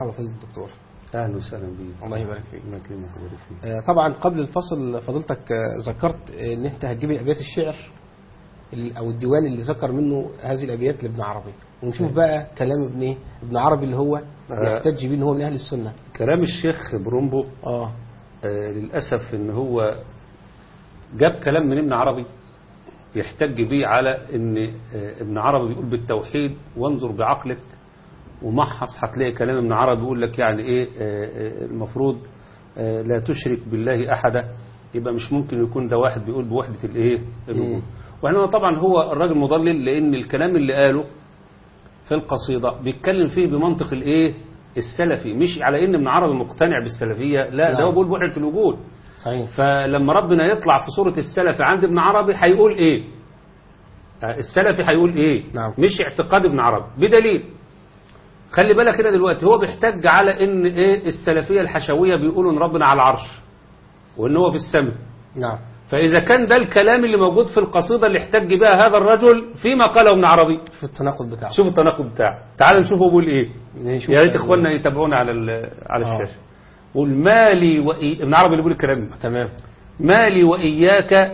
على فضل الدكتور. اهلا وسهلا بيك. الله يبارك فيك. الله يكرمك ويبارك فيك. طبعا قبل الفصل فضلتك ذكرت ان انت هتجيب ابيات الشعر او الديوان اللي ذكر منه هذه الابيات لابن عربي، ونشوف بقى كلام ابن عربي اللي هو يحتج بيه ان هو من اهل السنه. كلام الشيخ برومبو للاسف ان هو جاب كلام من ابن عربي يحتج بيه على ان ابن عربي بيقول بالتوحيد وانظر بعقلك، ومحص هتلاقي كلام ابن عربي بيقول لك يعني ايه المفروض لا تشرك بالله احدا، يبقى مش ممكن يكون ده واحد بيقول بوحدة الايه الوجود. واحنا طبعا هو الراجل مضلل، لان الكلام اللي قاله في القصيدة بيتكلم فيه بمنطق الايه السلفي، مش على ان ابن عربي مقتنع بالسلفية، لا ده هو بيقول بوحدة الوجود. صحيح. فلما ربنا يطلع في صورة السلفي عند ابن عربي هيقول ايه؟ السلفي هيقول ايه؟ نعم. مش اعتقاد ابن عربي بدليل. خلي بالك كده دلوقتي هو بيحتج على ان ايه السلفية الحشوية بيقولوا ان ربنا على العرش وان هو في السماء. نعم. فاذا كان ده الكلام اللي موجود في القصيدة اللي احتج بها هذا الرجل فيما قاله ابن عربي، شوف التناقض بتاعه. شوف التناقض بتاعه. تعال نشوفه بيقول ايه. يا ريت اخواننا يتابعونا على الشاشة. قول مالي ابن عربي اللي بيقول الكلام ده. تمام. مالي وإياك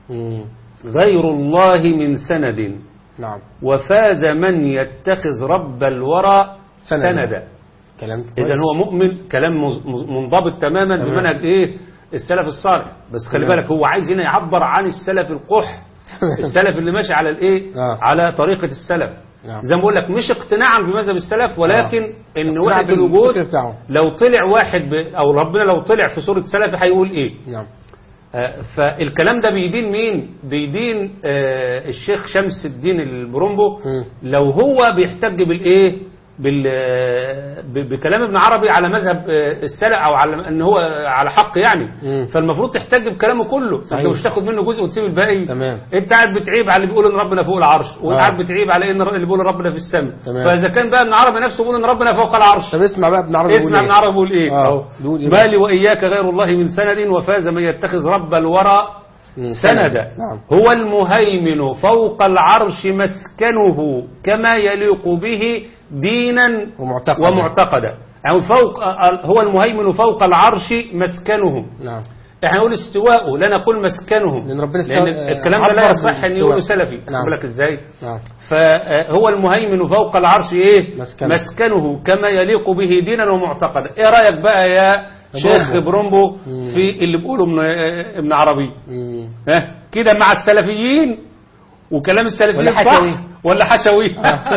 غير الله من سند. نعم. وفاز من يتخذ رب الورى سندا. كلام إذا هو مؤمن، كلام منضبط تماما بمنهج إيه السلف الصالح. بس خلي بالك هو عايز هنا يعبر عن السلف القح السلف اللي ماشي على الإيه على طريقة السلف. زي ما بقول لك مش اقتناعا بمذهب السلف، ولكن ان وحدة الوجود لو طلع واحد او ربنا لو طلع في صورة سلفي هيقول ايه. نعم. فالكلام ده بيدين مين؟ بيدين الشيخ شمس الدين البرومبو لو هو بيحتج بالايه بكلام ابن عربي على مذهب السلف او على ان هو على حق يعني. فالمفروض تحتج بكلامه كله. انت مش تاخد منه جزء وتسيب الباقي. تمام. انت قاعد بتعيب على اللي بيقول ان ربنا فوق العرش، وقاعد بتعيب على ان اللي بيقول ربنا في السماء. فاذا كان بقى ابن عربي نفسه بيقول ان ربنا فوق العرش. طب اسمع بقى ابن عربي بيقول اسمع ابن عربي بيقول ايه اهو. مالي واياك غير الله من سند، وفاز من يتخذ رب الورى سندا. نعم. هو المهيمن فوق العرش مسكنه كما يليق به دينا ومعتقدا. يعني هو المهيمن فوق العرش مسكنه. نعم. احنا نقول استواءه لا نقول مسكنه، لأن الكلام ده لا يصح ان يقوله سلفي. نعم. بالك ازاي؟ نعم. فهو المهيمن فوق العرش ايه مسكنه كما يليق به دينا ومعتقدا. ايه رايك بقى يا شيخ برومبو في اللي بيقوله ابن عربي؟ كده مع السلفيين وكلام السلفيين صح ولا حشوي؟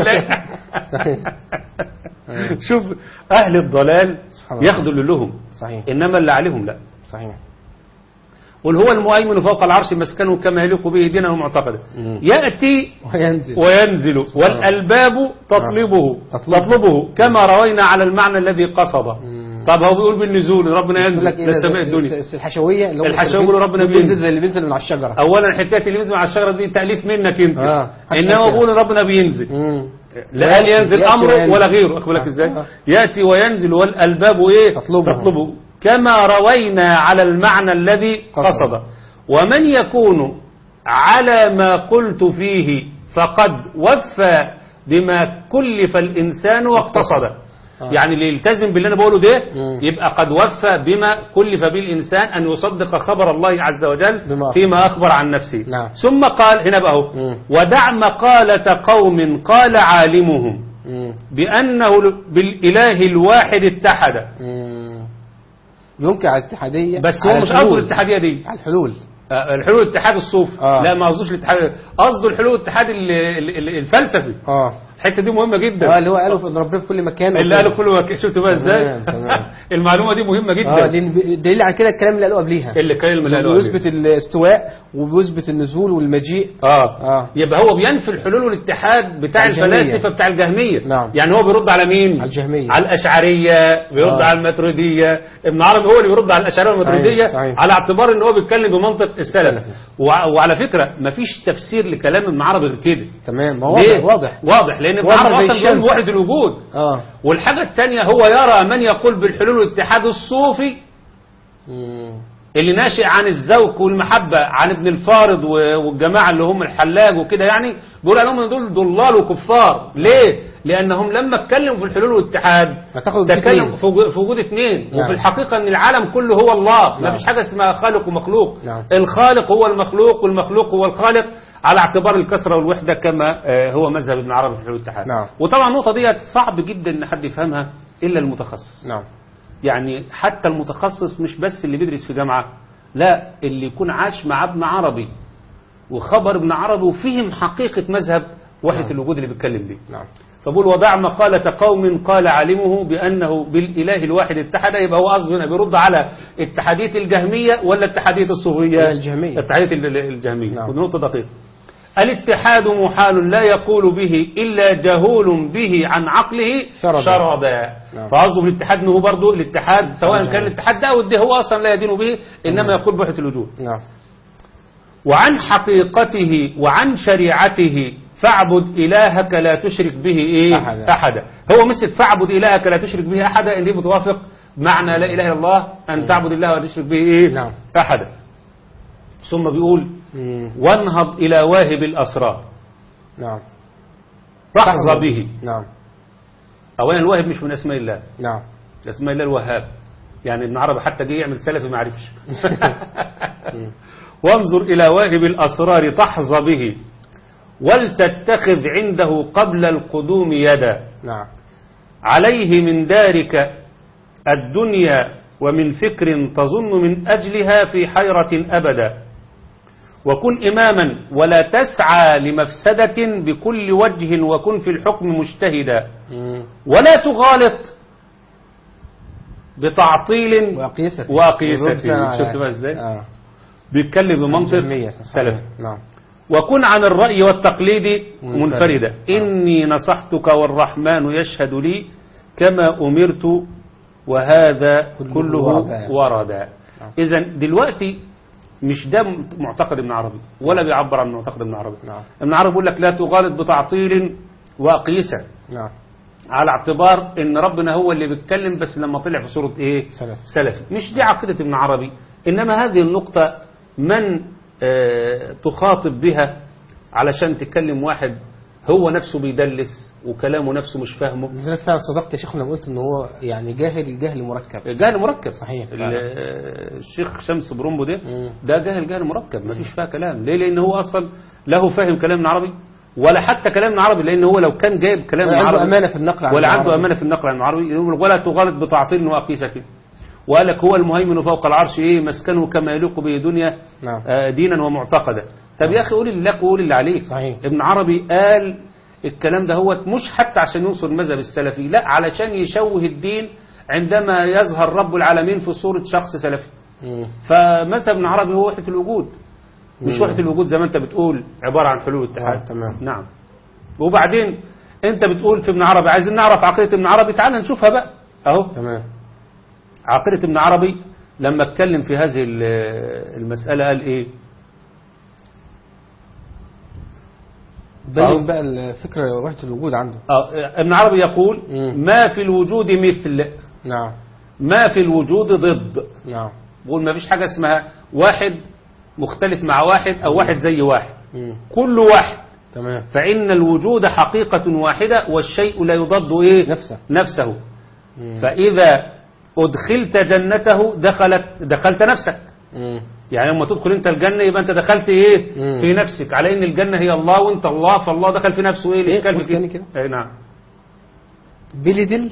شوف اهل الضلال ياخدوا اللي لهم. صحيح. انما اللي عليهم لا. صحيح. قل هو المهيمن فوق العرش مسكنه كما يليق به دينا ومعتقدا. يأتي وينزل والألباب تطلبه كما روينا على المعنى الذي قصد. طب هو بيقول بالنزول ربنا ينزل للسماء الدنيا. الحشوية اللي بيقولوا ربنا بينزل زي اللي بينزل من على الشجرة. اولا حكايه اللي بينزل من على الشجرة دي تأليف منك انت. انما بيقول ربنا بينزل. لا قال ينزل امره ولا غيره. اخبرك ازاي؟ يأتي وينزل والألباب ايه تطلبه كما روينا على المعنى الذي قصد. ومن يكون على ما قلت فيه فقد وفى بما كلف الإنسان واقتصد. يعني اللي يلتزم باللي أنا بقوله ده يبقى قد وفى بما كلف به الإنسان أن يصدق خبر الله عز وجل فيما أخبر عن نفسه. نعم. ثم قال هنا بقى ودع مقالة قوم قال عالمهم بأنه بالإله الواحد اتحد. ينكر على الاتحادية، بس هو مش قصده الاتحادية دي، على الحلول. الحلول الاتحاد الصوفي. لا ما قصدوش الاتحاد، قصده الحلول الاتحاد الفلسفي. الحته دي مهمه جدا. اللي هو قالوا ان ربنا في كل مكان. اللي قالوا في كل مكان. شفتوا بقى ازاي؟ المعلومه دي مهمه جدا. دليل على كده الكلام اللي قالوه قبليها. اللي قالوه بيثبت الاستواء وبيثبت النزول والمجيء. يبقى هو بينفي الحلول والاتحاد بتاع الفلاسفه بتاع الجهميه. نعم. يعني هو بيرد على مين؟ على الجهميه، على الاشعريه، بيرد على الماتريديه. ابن عربي هو اللي بيرد على الاشعريه والماتريديه على اعتبار ان هو بيتكلم بمنطق السلف. وعلى فكره مفيش تفسير لكلام ابن عربي غير كده. تمام. ما هو واضح لان ابن عربي اصلا بيقول وحده الوجود. والحاجه الثانيه هو يرى من يقول بالحلول والاتحاد الصوفي اللي ناشئ عن الذوق والمحبه عن ابن الفارض والجماعه اللي هم الحلاج وكده، يعني بيقول عليهم ان دول ضلال وكفار. ليه؟ لأنهم لما اتكلموا في الحلول والاتحاد تكلموا في وجود اثنين. نعم. وفي الحقيقة أن العالم كله هو الله. نعم. ما فيش حاجة اسمها خالق ومخلوق. نعم. الخالق هو المخلوق والمخلوق هو الخالق على اعتبار الكسرة والوحدة كما هو مذهب ابن عربي في الحلول والاتحاد. نعم. وطبعا النقطة دي صعب جدا أن حد يفهمها إلا المتخصص. نعم. يعني حتى المتخصص مش بس اللي بيدرس في جامعة، لا، اللي يكون عاش مع ابن عربي وخبر ابن عربي وفهم حقيقة مذهب وحدة نعم. الوجود اللي بيتكلم بيه. نعم. فبقول ودع مقالة قوم قال علمه بأنه بالإله الواحد اتحد. يبقى هو قصده هنا بيرد على اتحادية الجهمية ولا اتحادية الصوفية؟ الجهمية. اتحادية الجهمية. نعم. ودي نقطة دقيقة. الاتحاد محال لا يقول به إلا جهول به عن عقله شردا. نعم. فقصده بالاتحاد انه برضه الاتحاد سواء كان الاتحاد ده او ده هو اصلا لا يدين به انما يقول بوحدة الوجود. نعم. وعن حقيقته وعن شريعته فاعبد إلهك لا تشرك به إيه؟ أحدا. هو مثل فاعبد إلهك لا تشرك به أحدا اللي بتوافق معنى لا إله إلا الله أن تعبد الله ولا تشرك به إيه؟ نعم. أحدا. ثم بيقول وانهض إلى واهب الأسرار. نعم. تحظى به. نعم. أولا الواهب مش من أسماء الله. نعم. أسماء الله الوهاب. يعني ابن عربي حتى جه يعمل سلفي ما عرفش. وانظر إلى واهب الأسرار تحظى به ولتتخذ عنده قبل القدوم يدا. نعم. عليه من دارك الدنيا ومن فكر تظن من أجلها في حيرة أبدا. وكن إماما ولا تسعى لمفسدة بكل وجه وكن في الحكم مجتهدا. ولا تغالط بتعطيل وقيسة. شفت بقى ازاي؟ بيتكلم بمنطق سلف. نعم. وكن عن الرأي والتقليد منفردا. إني نصحتك والرحمن يشهد لي كما أمرت وهذا كله وردا. إذن دلوقتي مش ده معتقد ابن عربي ولا بيعبر عن معتقد ابن عربي. نعم. ابن عربي بيقول لك لا تغالط بتعطيل وقيسة. نعم. على اعتبار ان ربنا هو اللي بيتكلم بس لما طلع في صورة ايه؟ سلفي. مش دي عقيدة ابن عربي، انما هذه النقطة من تخاطب بها علشان تكلم واحد هو نفسه بيدلس وكلامه نفسه مش فاهمه. لذلك فعلا صدقت يا شيخ لما قلت ان هو يعني جاهل مركب. جاهل مركب صحيح. الشيخ شمس برومبو ده جاهل مركب ما فيش فيها كلام. ليه؟ لان هو اصلا له فاهم كلام ابن عربي ولا حتى كلام ابن عربي، لان هو لو كان جايب كلام ابن عربي عنده امانه في النقل عن ولا عنده امانه في النقل عن ابن عربي. ولا تغالط بتعطيل وقيسة. وقال لك هو المهيمن فوق العرش ايه مسكنه كما يليق به دنيا. نعم. دينا ومعتقدا. طب يا اخي قول اللي لك وقول اللي عليك. صحيح. ابن عربي قال الكلام ده هو مش حتى عشان ينصر المذهب السلفي، لا، علشان يشوه الدين عندما يظهر رب العالمين في صورة شخص سلفي. فمذهب ابن عربي هو وحدة الوجود، مش وحدة الوجود زي ما انت بتقول عبارة عن حلول والاتحاد. تمام. نعم. وبعدين انت بتقول في ابن عربي عايزين نعرف عقيدة ابن عربي، تعال نشوفها بقى اهو. تمام. عقيدة ابن عربي لما اتكلم في هذه المسألة قال ايه؟ بين بقى الفكرة وحدة الوجود عنده. ابن عربي يقول ما في الوجود مثل. نعم. ما في الوجود ضد. نعم. بقول ما فيش حاجة اسمها واحد مختلف مع واحد او واحد زي واحد. كل واحد. تمام. فإن الوجود حقيقة واحدة والشيء لا يضاد ايه؟ نفسه. فإذا أدخلت جنته دخلت نفسك. يعني لما تدخل انت الجنة يبقى انت دخلت ايه؟ في نفسك، على ان الجنة هي الله وانت الله، فالله دخل في نفسه. ايه الاشكال في كده؟ اي نعم. بلدل.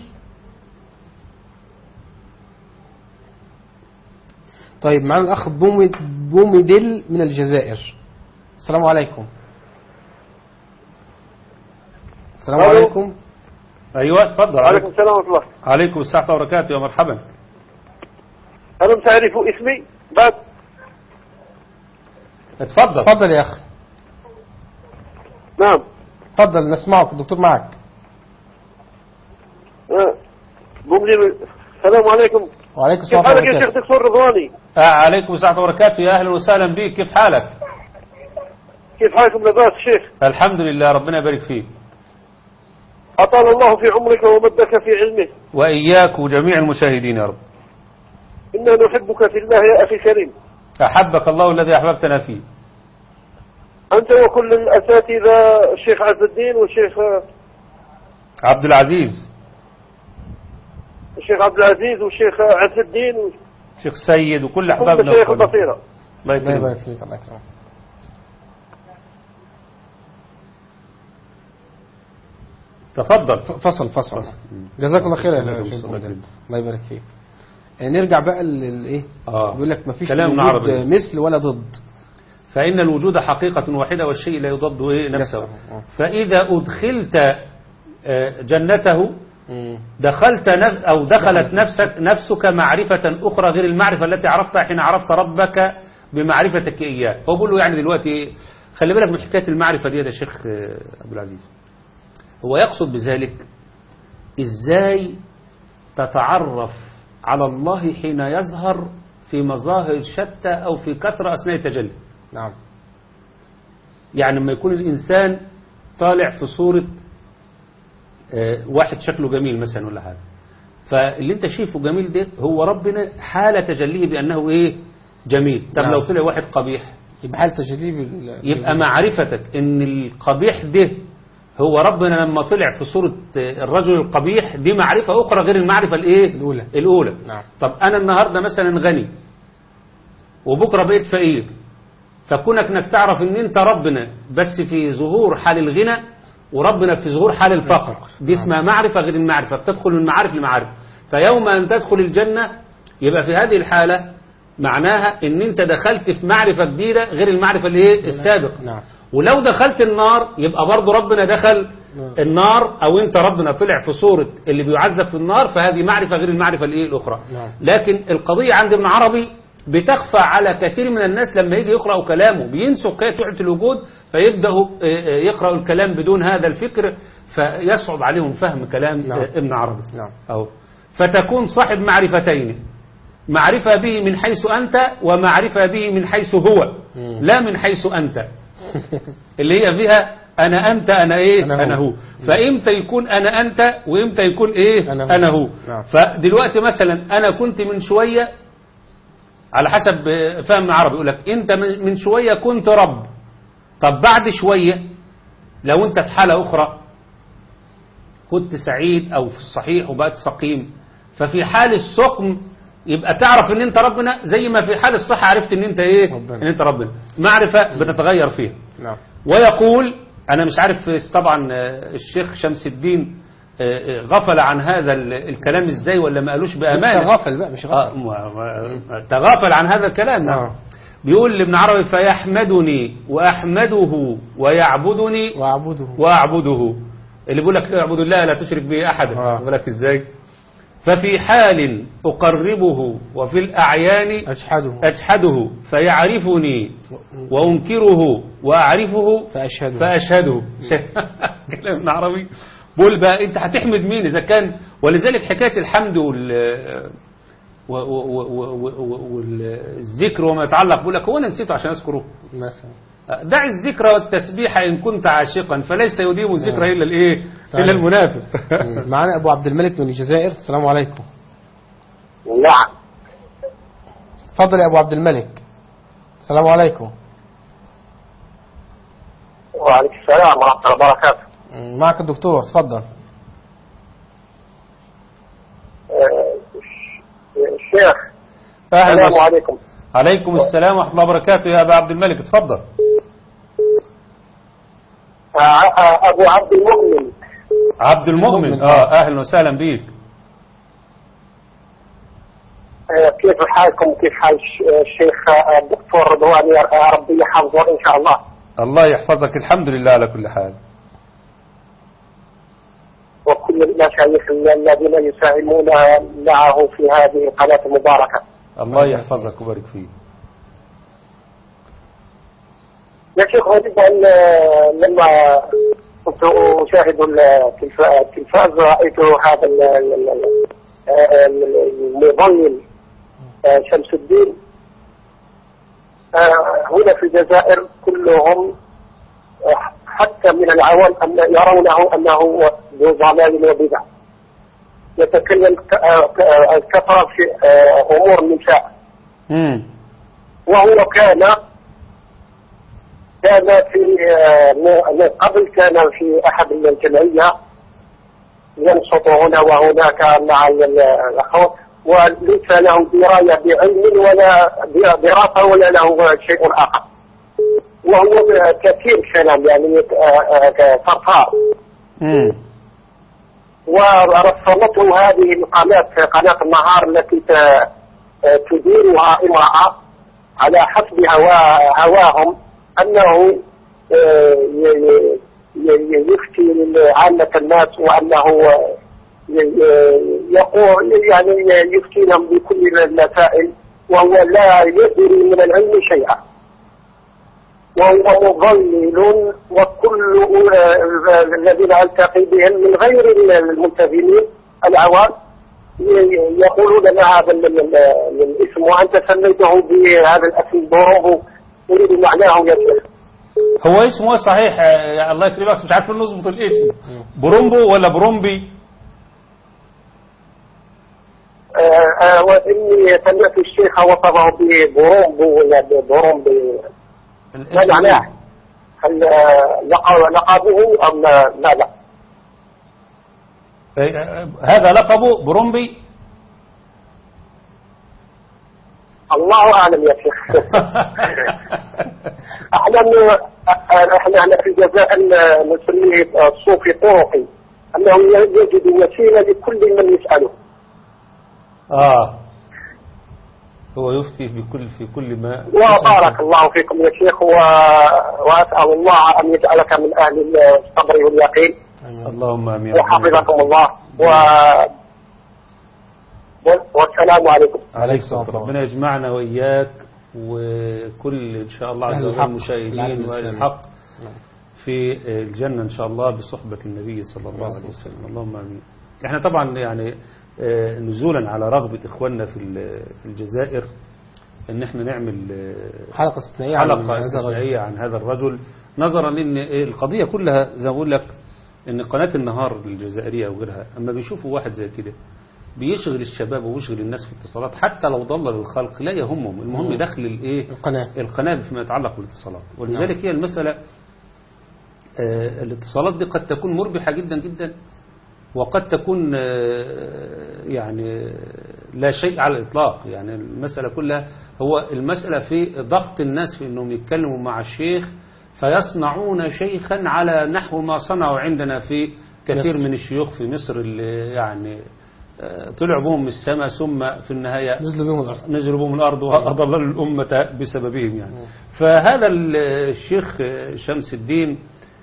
طيب معنا الاخ بومدل من الجزائر. السلام عليكم. السلام عليكم. ايوه اتفضل. عليكم السلام ورحمة الله. عليكم السلام وبركاته. يا مرحبا. ألم تعرفوا اسمي بعد؟ اتفضل يا أخي. نعم اتفضل نسمعك الدكتور معك. السلام عليكم. وعليكم السلام. كيف حالك يا شيخ دكتور رضواني؟ عليكم السلام وبركاته. يا أهلا وسهلا بك. كيف حالك؟ كيف حالكم لباس شيخ؟ الحمد لله ربنا يبارك فيك. أطال الله في عمرك ومدك في علمه. وإياك وجميع المشاهدين يا رب. إنا نحبك في الله يا أخي كريم. أحبك الله الذي أحببتنا فيه. أنت وكل الأساتذة الشيخ عز الدين والشيخ عبد العزيز، الشيخ عبد العزيز والشيخ عز الدين شيخ سيد وكل أحبابنا. الشيخ البصيرة. الله يبارك فيك. الله يكرمك. تفضل. فصل. جزاك الله خير يا شيخ. الله يبارك فيك. نرجع بقى للايه؟ بيقول لك مفيش وجود مثل ولا ضد. فإن الوجود حقيقة واحدة والشيء لا يضد نفسه. فإذا أدخلت جنته دخلت أو دخلت نفسك معرفة أخرى غير المعرفة التي عرفتها حين عرفت ربك بمعرفتك إياه. هو بيقول له يعني دلوقتي خلي بالك من حكاية المعرفة دي يا شيخ أبو العزيز. هو يقصد بذلك إزاي تتعرف على الله حين يظهر في مظاهر شتى أو في كثرة أثناء التجلي. نعم. يعني لما يكون الإنسان طالع في صورة واحد شكله جميل مثلا ولا حاجة، فاللي انت شايفه جميل ده هو ربنا حال تجليه بأنه ايه؟ جميل. طب نعم. لو طلع واحد قبيح يبقى حال تجليه يبقى معرفتك ان القبيح ده هو ربنا لما طلع في صورة الرجل القبيح دي معرفة أخرى غير المعرفة الايه؟ الأولى. نعم. طب أنا النهاردة مثلا غني وبكرة بقيت فقير، فكونك انك تعرف ان انت ربنا بس في ظهور حال الغنى وربنا في ظهور حال الفقر، دي اسمها معرفة غير المعرفة، بتدخل من معارف لمعارف. فيوم أن تدخل الجنة يبقى في هذه الحالة معناها ان انت دخلت في معرفة جديدة غير المعرفة الايه؟ السابقة. نعم. ولو دخلت النار يبقى برضو ربنا دخل النار، او انت ربنا طلع في صورة اللي بيعذب في النار، فهذه معرفة غير المعرفة الايه؟ الأخرى. نعم. لكن القضية عند ابن عربي بتخفى على كثير من الناس لما يجي يقرأوا كلامه، بينسوا حكاية وحدة الوجود فيبدأوا يقرأوا الكلام بدون هذا الفكر فيصعب عليهم فهم كلام نعم. ابن عربي. نعم. أهو. فتكون صاحب معرفتين، معرفة به من حيث أنت ومعرفة به من حيث هو، لا من حيث أنت اللي هي فيها أنا أنت أنا إيه؟ أنا هو. فإمتى يكون أنا أنت وإمتى يكون إيه؟ أنا هو. نعم. فدلوقتي مثلا أنا كنت من شوية على حسب فهم عربي يقول لك انت من شوية كنت رب، طب بعد شوية لو انت في حالة اخرى كنت سعيد او في الصحيح وبقت سقيم، ففي حال السقم يبقى تعرف ان انت ربنا زي ما في حال الصحة عرفت ان انت ايه؟ ربنا. ان انت ربنا. معرفة بتتغير فيها. نعم. ويقول انا مش عارف طبعا الشيخ شمس الدين غفل عن هذا الكلام ازاي ولا ما قالوش بأمانة. تغافل بقى مش غفل. تغافل عن هذا الكلام. نعم. بيقول لابن عربي فيحمدني وأحمده ويعبدني وأعبده. اللي بيقول لك اعبد الله لا تشرك به أحدا. بيقول لك ازاي؟ ففي حال أقربه وفي الأعيان أجحده فيعرفني وأنكره وأعرفه فأشهده. كلام ابن عربي. بقول بقى انت هتحمد مين اذا كان، ولذلك حكاية الحمد والذكر وما يتعلق بقول لك هو انا نسيته عشان اذكره مثلا. دع الذكر والتسبيح ان كنت عاشقا فليس يديم الذكر الا الايه؟ الا المنافق. معنا ابو عبد الملك من الجزائر. السلام عليكم. نعم. تفضل يا ابو عبد الملك. السلام عليكم. وعليكم السلام ورحمة الله وبركاته. معك الدكتور. تفضل. الشيخ السلام عليكم. عليكم السلام ورحمة الله وبركاته يا أبا عبد الملك. تفضل. أبو عبد المؤمن. عبد المؤمن. أهلا وسهلا بيك. كيف حالكم؟ كيف حال الشيخ الدكتور رضوان؟ ربي يحفظه إن شاء الله. الله يحفظك. الحمد لله على كل حال. وكل المشايخ الذين يساهمون معه في هذه القناة المباركة. الله يحفظك ويبارك فيك. يا شيخ أريد أن لما كنت أشاهد التلفاز رأيت هذا المضلل شمس الدين هنا في الجزائر كلهم حتى من العوام أن يرونه أنه ذو ضلال وبدع، يتكلم كثرة في أمور النساء. وهو كان في قبل كان في أحد الجمعية ينشط هنا وهناك مع الأخوة وليس له دراية بعلم ولا دراسة ولا له شيء آخر، وهو كثير كلام يعني فرفار. ورسمته هذه القناة قناة النهار التي تديرها امرأة على حسب هواهم أنه يفتي عامة الناس وأنه يقول يعني يفتيهم بكل المسائل وهو لا يدري من العلم شيئا، وهو مضلل. وكل الذين التقي بهم من غير الملتزمين العوام يقولون لنا هذا الاسم وأنت سميته بهذا الاسم برومبو، أريد معناه يا شيخ. هو اسمه صحيح يا الله يكرمك، مش عارفين نظبط الاسم، برومبو ولا برومبي؟ وإني سمعت الشيخ وصفه ببرومبو ولا برومبي، ما معناه؟ هل لقبه أم ماذا؟ هذا لقبه برومبي؟ الله أعلم يا شيخ. احنا في الجزائر نسميه الصوفي طرقي، أنه يجد وسيلة لكل من يسأله. هو يفتي في كل ما. وبارك الله فيكم يا شيخ، وأسأل الله أن يجعلك من أهل الصبر واليقين. اللهم آمين. وحفظكم الله والسلام عليكم. عليكم السلام. ربنا يجمعنا وإياك وكل إن شاء الله عز وجل المشاهدين وأهل الحق في الجنة إن شاء الله بصحبة النبي صلى الله عليه وسلم. اللهم آمين. احنا طبعا يعني نزولا على رغبة إخواننا في الجزائر ان احنا نعمل حلقة استثنائية عن هذا الرجل، نظرا ان القضية كلها زي ما بقول لك ان قناة النهار الجزائرية وغيرها اما بيشوفوا واحد زي كده بيشغل الشباب ويشغل الناس في الاتصالات حتى لو ضلل الخلق لا يهمهم، المهم دخل القناة فيما يتعلق بالاتصالات. ولذلك هي المسألة الاتصالات دي قد تكون مربحة جدا جدا وقد تكون يعني لا شيء على الإطلاق. يعني المسألة كلها هو المسألة في ضغط الناس في أنهم يتكلموا مع الشيخ فيصنعون شيخا على نحو ما صنعوا عندنا في كثير من الشيوخ في مصر اللي يعني طلعوا بهم من السماء ثم في النهاية نزلوا بهم الأرض وأضللوا الأمة بسببهم يعني. فهذا الشيخ شمس الدين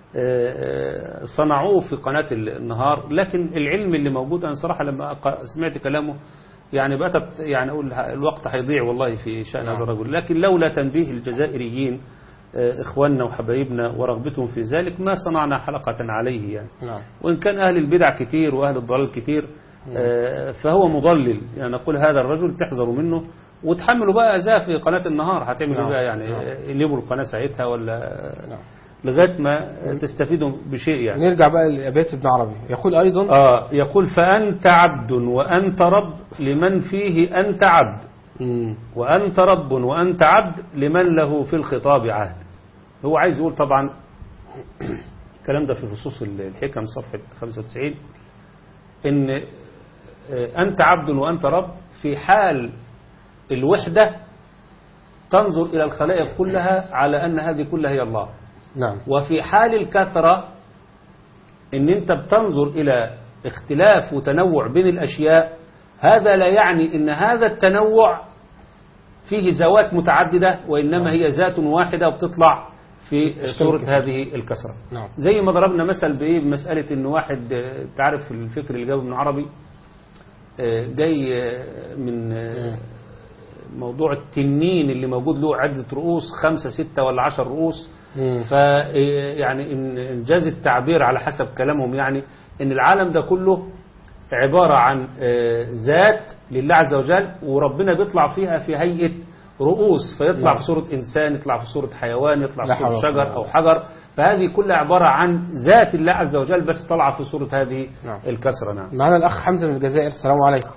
صنعوه في قناة النهار، لكن العلم اللي موجود أنا صراحة لما سمعت كلامه يعني بقت يعني أقول الوقت هيضيع والله في شأن هذا الرجل، لكن لولا تنبيه الجزائريين إخواننا وحبايبنا ورغبتهم في ذلك ما صنعنا حلقة عليه يعني. وإن كان أهل البدع كتير وأهل الضلال كتير فهو مضلل يعني. نقول هذا الرجل تحذروا منه وتحملوا بقى أذاه في قناة النهار، هتعملوا بقى يعني يقلبوا القناة ساعتها ولا لغاية ما تستفيدوا بشيء يعني. نرجع بقى لأبيات ابن عربي. يقول أيضا يقول فأنت عبد وأنت رب لمن فيه أنت عبد وأنت رب وأنت عبد لمن له في الخطاب عهد. هو عايز يقول طبعا الكلام ده في فصوص الحكم صفحة 95 إن أنت عبد وأنت رب في حال الوحدة تنظر إلى الخلائق كلها على أن هذه كلها هي الله. نعم. وفي حال الكثرة ان انت بتنظر الى اختلاف وتنوع بين الاشياء، هذا لا يعني ان هذا التنوع فيه ذوات متعددة وانما هي ذات واحدة وبتطلع في صورة هذه الكثرة. نعم. زي ما ضربنا مثل بايه بمسألة ان واحد تعرف الفكر اللي جابه ابن عربي جاي من موضوع التنين اللي موجود له عدة رؤوس 5 6 ولا 10 رؤوس. يعني إنجاز التعبير على حسب كلامهم يعني إن العالم ده كله عبارة عن ذات لله عز وجل وربنا بيطلع فيها في هيئة رؤوس، فيطلع في صورة إنسان، يطلع في صورة حيوان، يطلع في صورة شجر أو حجر، فهذه كلها عبارة عن ذات الله عز وجل بس طلع في صورة هذه الكسرة. نعم. معنا الأخ حمزة من الجزائر. السلام عليكم.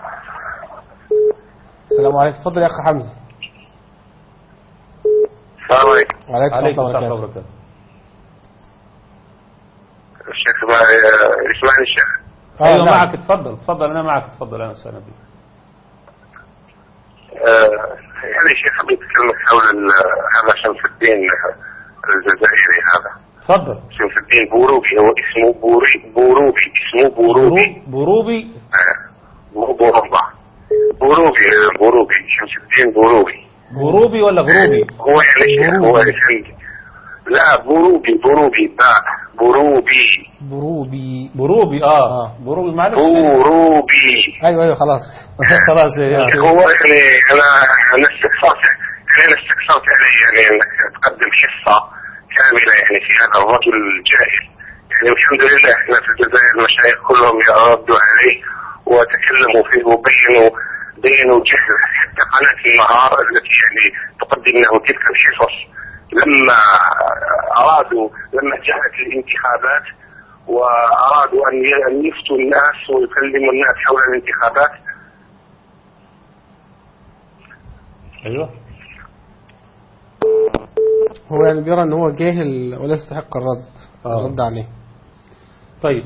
السلام عليكم. تفضل يا أخ حمزة. السلام عليكم. وعليكم السلام ورحمة الله. الشيخ يسمعني الشيخ. ايوه معك، اتفضل انا معك، اتفضل. انا وسهلا بك. يعني شيخ حبيت اتكلم حول هذا شمس الدين الجزائري هذا. اتفضل. شمس الدين بوروبي، هو اسمه بوروبي اسمه بوروبي. بوروبي شمس الدين بوروبي ولا غروبي؟ هو يعني هو لا بوروبي باء بوروبي بوروبي معلش. بوروبي ايوه خلاص. خلاص. هو يعني انا استفسرت يعني انك تقدم حصه كامله يعني في هذا الرجل الجاهل. يعني الحمد لله احنا في الجزائر المشايخ كلهم يردوا عليه وتكلموا فيه وبينوا جهل. حتى قناه النهار التي يعني تقدم له تلك الحصص لما جاءت الانتخابات وارادوا ان يفتوا الناس ويكلموا الناس حول الانتخابات. ايوه هو يعني بيرى ان هو جاهل ولا يستحق الرد عليه. طيب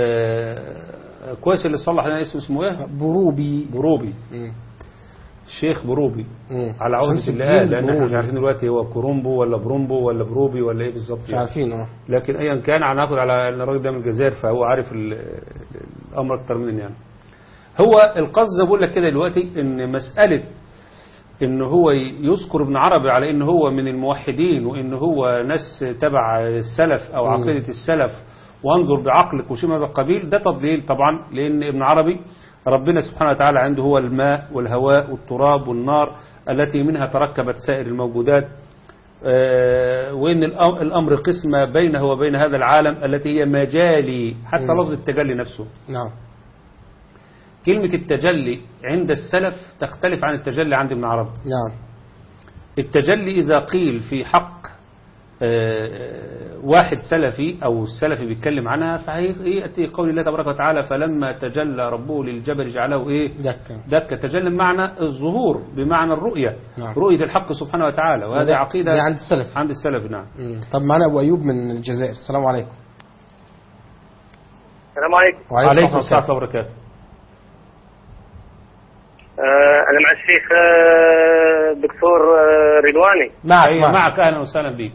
كويس اللي صلح لنا اسمه ايه؟ بوروبي. الشيخ بوروبي على عودة الله، لان احنا مش عارفين دلوقتي هو كورومبو ولا برومبو ولا بروبي ولا ايه بالظبط، مش عارفين. لكن ايا كان هناخد على ان الراجل ده من الجزائر فهو عارف الامر اكتر مني. يعني هو القصد بقول لك كده دلوقتي ان مسألة ان هو يذكر ابن عربي على ان هو من الموحدين وان هو ناس تبع السلف او عقيدة السلف وانظر بعقلك وشيء من هذا القبيل، ده تضليل طبعا، لان ابن عربي ربنا سبحانه وتعالى عنده هو الماء والهواء والتراب والنار التي منها تركبت سائر الموجودات، وإن الأمر قسمة بينه وبين هذا العالم التي هي مجالي، حتى لفظ التجلي نفسه. نعم. كلمة التجلي عند السلف تختلف عن التجلي عند ابن عربي. نعم. التجلي إذا قيل في حق واحد سلفي أو السلفي بيتكلم عنها فيأتي قول الله تبارك وتعالى فلما تجلى ربه للجبل جعله إيه؟ دكة. تجلى بمعنى الظهور، بمعنى الرؤية. نعم. رؤية الحق سبحانه وتعالى، وهذه عقيدة عند السلف. نعم. طب معنا أبو أيوب من الجزائر. السلام عليكم. السلام عليكم. وعليكم السلام ورحمة الله وبركاته. أنا مع الشيخ دكتور رضواني. معك أهلا وسهلا بك.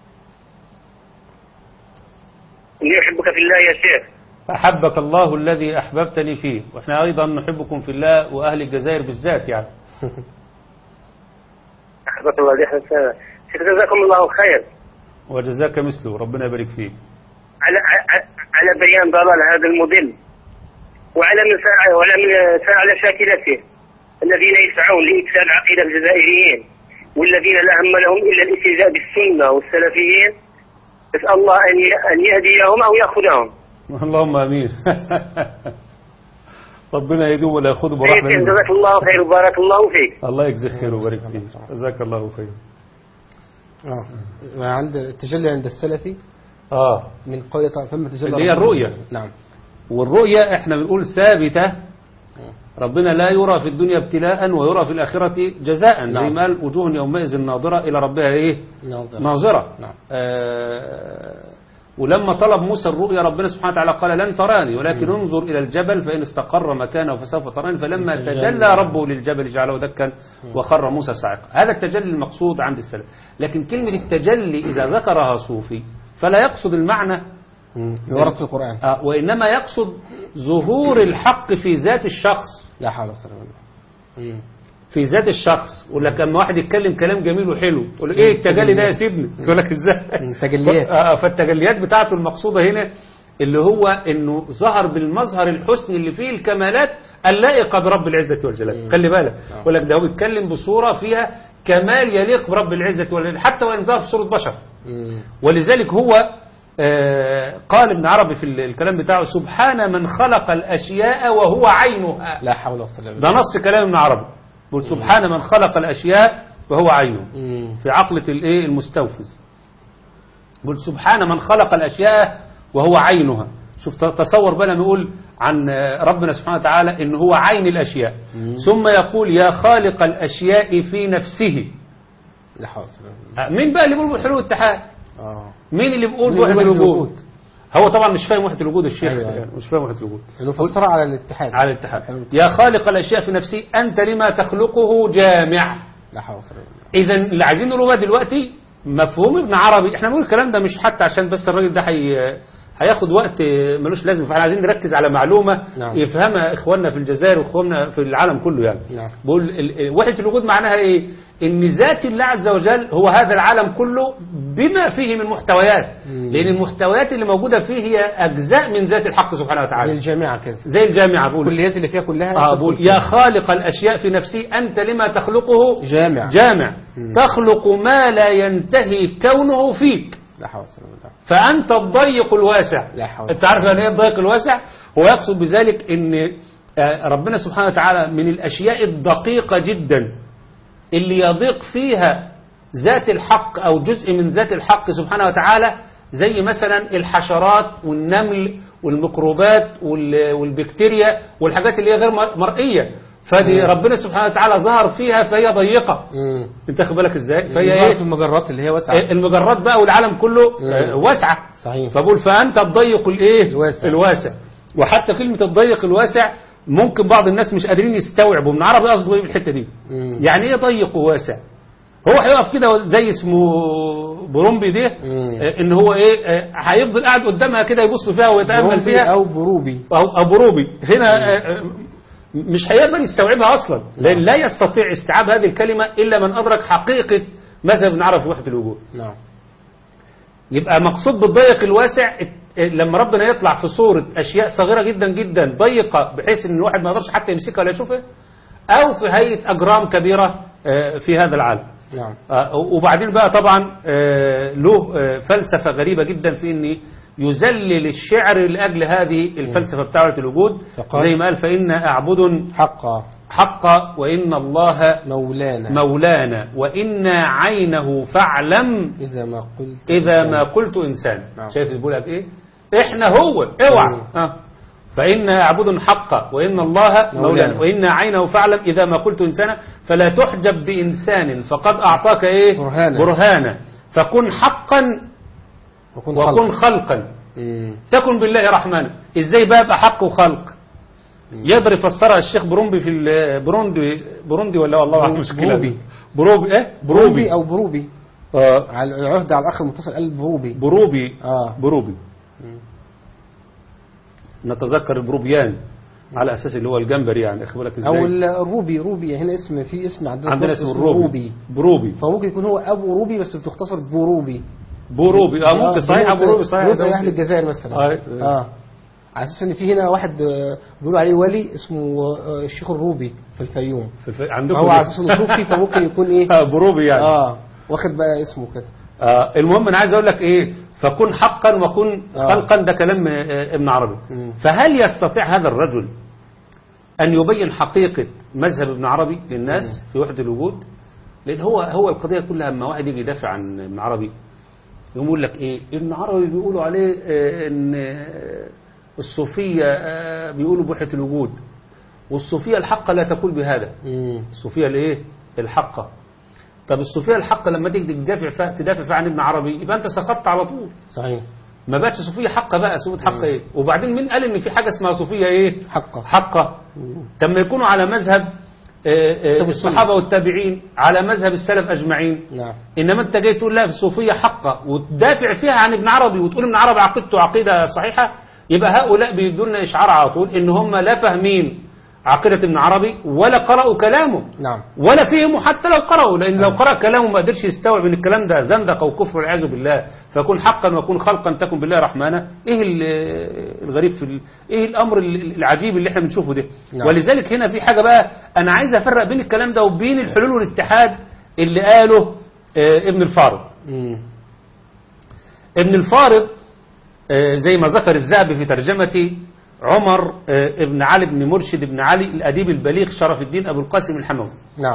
إني أحبك في الله يا شيخ. أحبك الله الذي أحببتني فيه، وإحنا أيضا نحبكم في الله وأهل الجزائر بالذات يعني. أحبك الله دي أحسن. شيخ جزاكم الله خير. وجزاك مثله، ربنا يبارك فيك. على بيان ضلال هذا الموديل وعلى من سعى على شاكلته الذين يسعون لإفساد عقيدة الجزائريين والذين لا هم لهم إلا الاستهزاء بالسنة والسلفيين. نسأل الله أن يهديهم أو يأخذهم. اللهم آمين. ربنا يهديهم ولا يأخذهم برحمة منه. جزاك الله خير وبارك الله فيك. الله يجزيك خير وبارك فيك. جزاك الله خير. عند التجلي عند السلفي من قول ثم تجلى اللي هي الرؤية. نعم. والرؤية احنا بنقول ثابتة، ربنا لا يرى في الدنيا ابتلاء ويرى في الآخرة جزاء. زي ما قال وجوه يومئذ ناظرة إلى ربها إيه؟ ناظرة. نعم. ولما طلب موسى الرؤيا ربنا سبحانه وتعالى قال لن تراني ولكن انظر إلى الجبل فإن استقر مكانه فسوف تراني، فلما تجلى ربه للجبل جعله دكا وخر موسى صاعقا. هذا التجلي المقصود عند السلف. لكن كلمة التجلي إذا ذكرها صوفي فلا يقصد المعنى ورد في القرآن، وإنما يقصد ظهور الحق في ذات الشخص. لا حول ولا قوة إلا بالله. في ذات الشخص. ولا لما واحد يتكلم كلام جميل وحلو تقول له ايه التجلي ده يا سيدنا؟ يقول لك ازاي؟ تجليات. فالتجليات بتاعته المقصودة هنا اللي هو انه ظهر بالمظهر الحسن اللي فيه الكمالات اللائقة برب العزة والجلال. خلي بالك، يقول لك ده هو بيتكلم بصورة فيها كمال يليق برب العزة والجلال حتى وإن ظهر في صورة بشر. ولذلك هو قال ابن عربي في الكلام بتاعه سبحان من خلق الأشياء وهو عينها. لا حول ولا قوة. ده نص كلام ابن عربي، بقول سبحان من خلق الأشياء وهو عينه في عقلة المستوفز. بقول سبحان من خلق الأشياء وهو عينها. شوف تصور بقى نقول عن ربنا سبحانه وتعالى إن هو عين الأشياء، ثم يقول يا خالق الأشياء في نفسه. لا حول. مين بقى اللي بيقول بحلول الاتحاد؟ مين اللي بيقول بوحدة الوجود؟ هو طبعا مش فاهم وحدة الوجود الشيخ. أيوة. يعني مش فاهم وحدة الوجود، انه فسرها على الاتحاد. على الاتحاد. يا خالق الاشياء في نفسي انت لما تخلقه جامع. لا حول ولا قوة. اذا اللي عايزين نقوله بقى دلوقتي مفهوم ابن عربي. احنا بنقول الكلام ده مش حتى عشان بس الراجل ده هياخد وقت ملوش لازم، فاحنا عايزين نركز على معلومة نعم. يفهمها اخواننا في الجزائر واخواننا في العالم كله. يعني نعم. بقول وحدة الوجود معناها ايه؟ ان ذات الله عز وجل هو هذا العالم كله بما فيه من محتويات. لان المحتويات اللي موجودة فيه هي اجزاء من ذات الحق سبحانه زي وتعالى، الجامعة كده، زي الجامعة. بقول الكليات اللي فيها كلها بقول يا خالق الاشياء في نفسي انت لما تخلقه جامع. تخلق ما لا ينتهي كونه فيك. لا حول ولا قوة. فأنت الضيق الواسع. لا حول. أنت عارف يعني إيه الضيق الواسع؟ هو يقصد بذلك إن ربنا سبحانه وتعالى من الأشياء الدقيقة جدا اللي يضيق فيها ذات الحق أو جزء من ذات الحق سبحانه وتعالى، زي مثلا الحشرات والنمل والميكروبات والبكتيريا والحاجات اللي هي غير مرئية. فدي ربنا سبحانه وتعالى ظهر فيها فهي ضيقة. انت خد بالك ازاي؟ فهي ايه؟ المجرات اللي هي واسعة، المجرات بقى والعالم كله واسعة. صحيح. فبقول فأنت الضيق الايه؟ الواسع. وحتى كلمة الضيق الواسع ممكن بعض الناس مش قادرين يستوعبوا ابن عربي قصده ايه بالحتة دي. يعني ايه ضيق وواسع؟ هو هيقف كده زي اسمه برومبي ده، ان هو ايه، هيفضل قاعد قدامها كده يبص فيها ويتأمل فيها، او بروبي او بروبي هنا مش هيقدر يستوعبها أصلا، لأن لا يستطيع استيعاب هذه الكلمة إلا من أدرك حقيقة مذهب ابن عربي في وحدة الوجود. نعم. يبقى مقصود بالضيق الواسع لما ربنا يطلع في صورة أشياء صغيرة جدا جدا ضيقة بحيث أن الواحد ما يقدرش حتى يمسكها ولا يشوفها، أو في هيئة أجرام كبيرة في هذا العالم. نعم. وبعدين بقى طبعا له فلسفة غريبة جدا في أن يذلل الشعر لأجل هذه الفلسفة بتاعة الوجود، زي ما قال فإن أعبد حقا وإن الله مولانا وإن عينه فاعلم إذا ما قلت إنسان. شايف بيقول لك إيه؟ إحنا هو اوعى فإن أعبد حقا وإن الله مولانا وإن عينه فاعلم إذا ما قلت إنسانا فلا تحجب بإنسان فقد أعطاك إيه؟ برهانا فكن حقا وكن خلقا تكن بالله رحمنا. ازاي بقى ابقى حق وخلق؟ يقدر يفسرها الشيخ برومبي في بروندي ولا والله اعلم مشكله. بروبي او بروبي على العهد على الاخر المتصل قال بروبي نتذكر البروبيان على اساس اللي هو الجمبري، يعني اخد بالك ازاي، او الروبي هنا اسم، في اسم عندنا اسمه بروبي فممكن يكون هو ابو روبي بس بتختصر بروبي ممكن صحيح. بروبي صحيح زي اهل الجزائر مثلا. على اساس ان في هنا واحد بيقولوا عليه ولي اسمه الشيخ الروبي في الفيوم عندكم هو على اساس انه صوفي فممكن يكون ايه بروبي يعني واخد بقى اسمه كده. المهم انا عايز اقول لك ايه، فكن حقا وكن خلقا، ده كلام ابن عربي. فهل يستطيع هذا الرجل ان يبين حقيقة مذهب ابن عربي للناس في وحدة الوجود؟ لان هو القضية كلها اما واحد يجي يدافع عن ابن عربي يقول لك ايه، ابن عربي بيقولوا عليه ان الصوفية بيقولوا بوحدة الوجود، والصوفية الحقة لا تقول بهذا. الصوفية الايه الحقة. طب الصوفية الحقة لما تيجي تدافع فيها عن ابن عربي يبقى انت سقطت على طول. صحيح. ما بقتش صوفية حقة بقى، صوفية حقة ايه؟ وبعدين مين قال ان في حاجة اسمها صوفية ايه حقة. طب ما يكونوا على مذهب الصحابة والتابعين، على مذهب السلف أجمعين. نعم. إنما أنت جاي تقول لا في الصوفية حقة وتدافع فيها عن ابن عربي وتقول ابن عربي عقيدته عقيدة صحيحة، يبقى هؤلاء بيدولنا إشعار على طول إن هم لا فاهمين عقيدة ابن عربي ولا قرأوا كلامه. نعم. ولا فهموا حتى لو قرأوا، لأن لو قرأ كلامه ما قدرش يستوعب ان الكلام ده زندق أو كفر والعياذ بالله. فكن حقا وكن خلقا تكن بالله رحمانا. إيه الغريب في إيه الأمر العجيب اللي احنا بنشوفه ده؟ نعم. ولذلك هنا في حاجة بقى أنا عايز أفرق بين الكلام ده وبين الحلول والاتحاد اللي قاله ابن الفارض. ابن الفارض زي ما ذكر الذهبي في ترجمة عمر ابن علي بن مرشد بن علي الأديب البليغ شرف الدين أبو القاسم الحموي. نعم.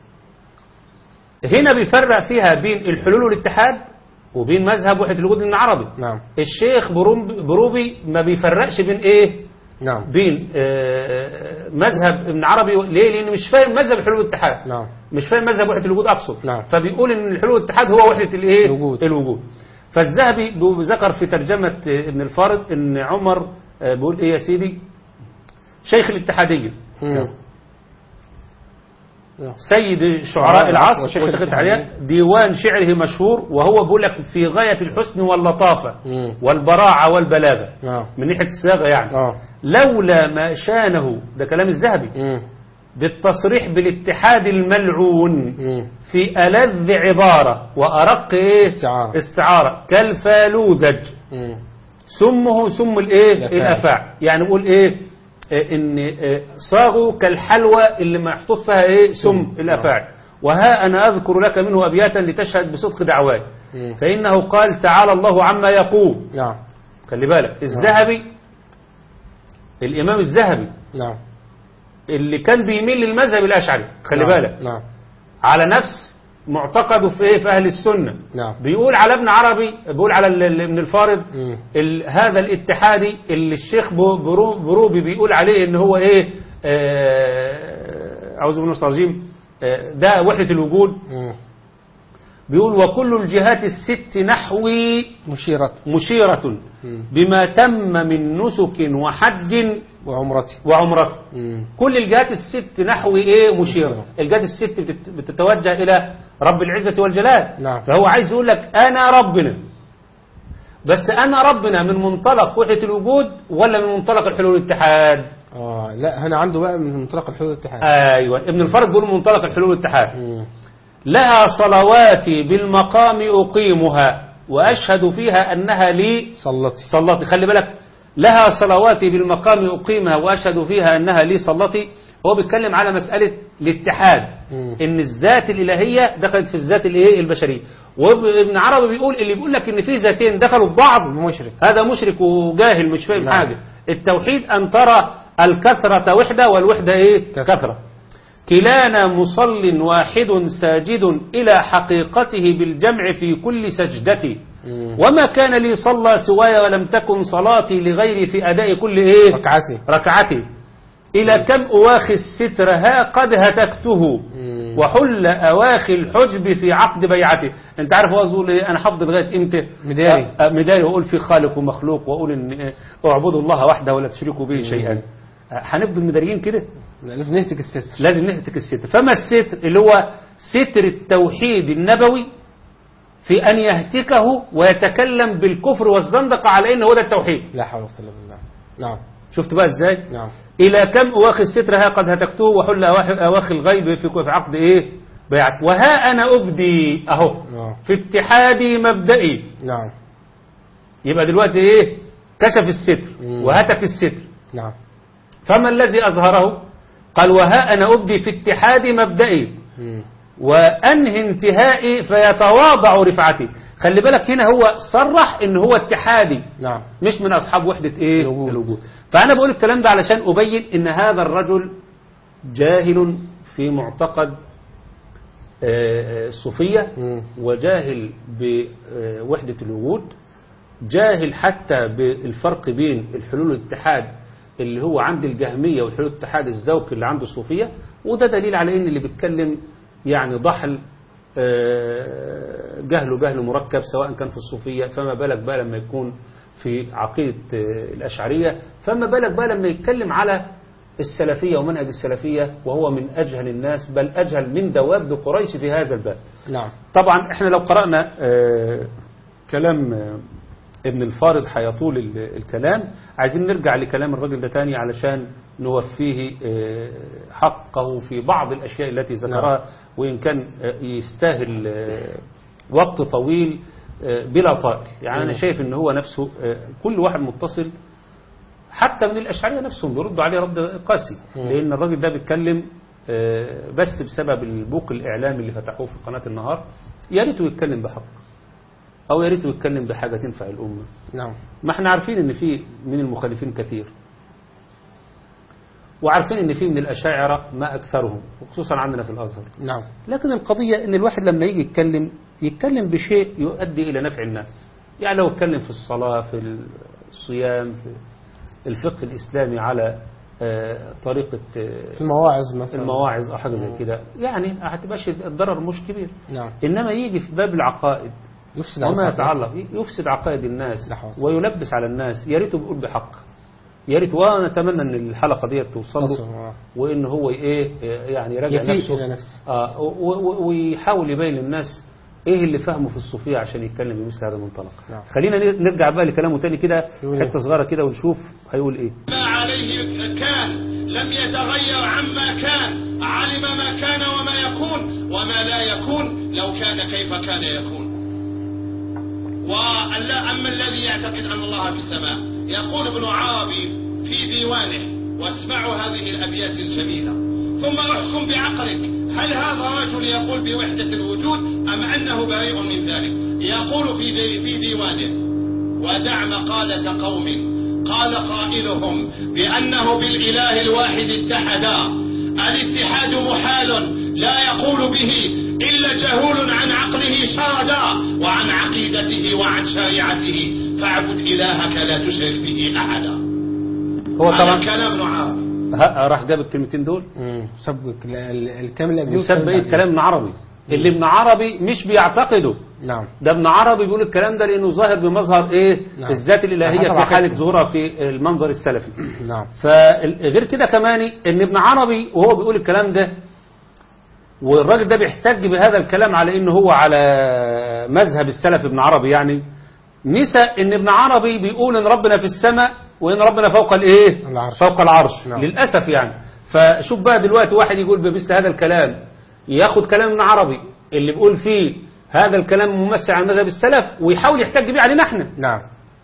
هنا بيفرق فيها بين الحلول والاتحاد وبين مذهب وحدة الوجود ابن عربي. نعم. الشيخ بروبي ما بيفرقش بين ايه؟ نعم. بين مذهب ابن عربي. ليه؟ لأنه مش فاهم مذهب الحلول والاتحاد. نعم. مش فاهم مذهب وحدة الوجود أقصد. نعم. فبيقول إن الحلول والاتحاد هو وحدة الايه؟ الوجود. فالذهبي ذكر في ترجمة ابن الفارض ان عمر بيقول ايه يا سيدي شيخ الاتحادية سيد شعراء العصر وشيخ الاتحادية ديوان شعره مشهور وهو بيقول لك في غاية الحسن واللطافة والبراعة والبلاغة من ناحية الصياغة يعني لولا ما شانه ده كلام الذهبي بالتصريح بالاتحاد الملعون في ألذ عبارة وأرق إيه استعارة كالفالوذج سمه سم الإيه الأفاع يعني نقول إيه إن صاغوا كالحلوى اللي محطوط فيها إيه سم الأفاع وها أنا أذكر لك منه أبياتا لتشهد بصدق دعواي فإنه قال تعالى الله عما يقول خلي بالك الذهبي الإمام الذهبي اللي كان بيميل للمذهب الأشعري خلي بالك على نفس معتقده في ايه في أهل السنة بيقول على ابن عربي بيقول على ابن الفارض هذا الاتحادي اللي الشيخ بروبي بيقول عليه ان هو ايه أعوذ بالله من الرجيم ده وحدة الوجود بيقول وكل الجهات الست نحوي مشيرة بما تم من نسك وحج وعمرة كل الجهات الست نحوي ايه مشيرة الجهات الست بتتوجه الى رب العزة والجلال فهو عايز يقول لك انا ربنا بس انا ربنا من منطلق وحدة الوجود ولا من منطلق الحلول والاتحاد لا هنا عنده بقى من منطلق الحلول والاتحاد ايوه ابن الفارض بيقول من منطلق الحلول والاتحاد لها صلواتي بالمقام أقيمها وأشهد فيها أنها لي صلتي خلي بالك لها صلواتي بالمقام أقيمها وأشهد فيها أنها لي صلتي هو بيتكلم على مسألة الاتحاد إن الذات الإلهية دخلت في الذات البشرية وابن عربي بيقول اللي بيقول لك إن في ذاتين دخلوا في بعض مشرك هذا مشرك وجاهل مش فاهم حاجة التوحيد أن ترى الكثرة وحدة والوحدة كثرة كلانا مصل واحد ساجد إلى حقيقته بالجمع في كل سجدتي وما كان لي صلى سواي ولم تكن صلاتي لغيري في أداء كل ركعتي إلى كم أواخي الستر ها قد هتكته وحل أواخي الحجب في عقد بيعتي انت عارف وأقول ايه انا حفظ لغاية امتى مداري وأقول في خالق ومخلوق وأقول ان اعبدوا الله وحده ولا تشركوا به شيئا هنفضل مداريين كده لازم نهتك الستر فما الستر اللي هو ستر التوحيد النبوي في أن يهتكه ويتكلم بالكفر والزندقة على إنه هو ده التوحيد لا حول ولا قوة إلا بالله شفت بقى إزاي نعم. إلى كم أواخي الستر ها قد هتكته وحل أواخي الغيب في عقد بيعت وها أنا أبدي أهو في اتحادي مبدئي يبقى دلوقتي كشف الستر وهتك الستر فما الذي أظهره قال وها أنا أبدي في اتحاد مبدئي وأنهي انتهائي فيتواضع رفعتي خلي بالك هنا هو صرح إن هو اتحادي مش من أصحاب وحدة الوجود فأنا بقول الكلام ده علشان أبين إن هذا الرجل جاهل في معتقد الصوفية وجاهل بوحدة الوجود جاهل حتى بالفرق بين الحلول والاتحاد اللي هو عند الجهمية والحلول الاتحاد الذوق اللي عنده الصوفية وده دليل على ان اللي بيتكلم يعني ضحل جهل مركب سواء كان في الصوفية فما بالك بقى لما يكون في عقيدة الأشعرية فما بالك بقى لما يتكلم على السلفية ومنهج السلفية وهو من أجهل الناس بل أجهل من دواب قريش في هذا الباب طبعا احنا لو قرأنا كلام ابن الفارض هيطول الكلام عايزين نرجع لكلام الرجل ده تاني علشان نوفيه حقه في بعض الأشياء التي ذكرها وإن كان يستاهل وقت طويل بلا طائل يعني أنا شايف إن هو نفسه كل واحد متصل حتى من الأشعرية نفسهم بيردوا عليه رد قاسي لأن الراجل ده بيتكلم بس بسبب البوق الإعلامي اللي فتحوه في قناة النهار يا ريته يتكلم بحق أو يا ريته يتكلم بحاجة تنفع الأمة ما احنا عارفين إن في من المخالفين كثير وعارفين إن في من الأشاعرة ما أكثرهم وخصوصا عندنا في الأزهر لكن القضية إن الواحد لما يجي يتكلم بشيء يؤدي إلى نفع الناس يعني لو اتكلم في الصلاة في الصيام في الفقه الإسلامي على طريقة في المواعظ مثلا المواعظ أو حاجة زي كده يعني هتبقاش الضرر مش كبير إنما يجي في باب العقائد وما يتعلق يفسد عقائد الناس ويلبس على الناس. يا ريته بيقول بحق، يا ريت. وانا اتمنى ان الحلقه دي توصل له وان هو يعني يراجع نفسه ويحاول يبين للناس ايه اللي فهمه في الصوفيه عشان يتكلم بمثل هذا المنطلق. خلينا نرجع بقى لكلامه تاني كده حته صغيره كده ونشوف هيقول ايه. ما عليه كان لم يتغير عما كان، علم ما كان وما يكون وما لا يكون، لو كان كيف كان يكون. أما الذي يعتقد أن الله في السماء، يقول ابن عربي في ديوانه، واسمعوا هذه الأبيات الجميلة: ثم احكم بعقلك، هل هذا الرجل يقول بوحدة الوجود أم أنه بريء من ذلك؟ يقول في ديوانه: ودع مقالة قوم قال قائلهم بأنه بالإله الواحد اتحدا، الاتحاد محال لا يقول به إلا جهول عن عقله شردا، وعن عقيدته وعن شريعته، فاعبد إلهك لا تشرك به أحدا. هو طبعا كلام عربي راح جاب الكلمتين دول سب الكامل سب ايه كلام ابن عربي اللي ابن عربي مش بيعتقده. نعم. ده ابن عربي بيقول الكلام ده لانه ظاهر بمظهر نعم. الذات الالهيه في حاله ظهورها في المنظر السلفي. نعم. فغير كده كمان ان ابن عربي وهو بيقول الكلام ده والراجل ده بيحتج بهذا الكلام على انه هو على مذهب السلف ابن عربي، يعني نسى ان ابن عربي بيقول ان ربنا في السماء وان ربنا فوق العرش. فوق العرش. نعم. للاسف يعني. فشوف بقى دلوقتي واحد يقول بمثل هذا الكلام، ياخد كلام ابن عربي اللي بيقول فيه هذا الكلام ممثل عن مذهب السلف ويحاول يحتج بيه علينا احنا. نعم.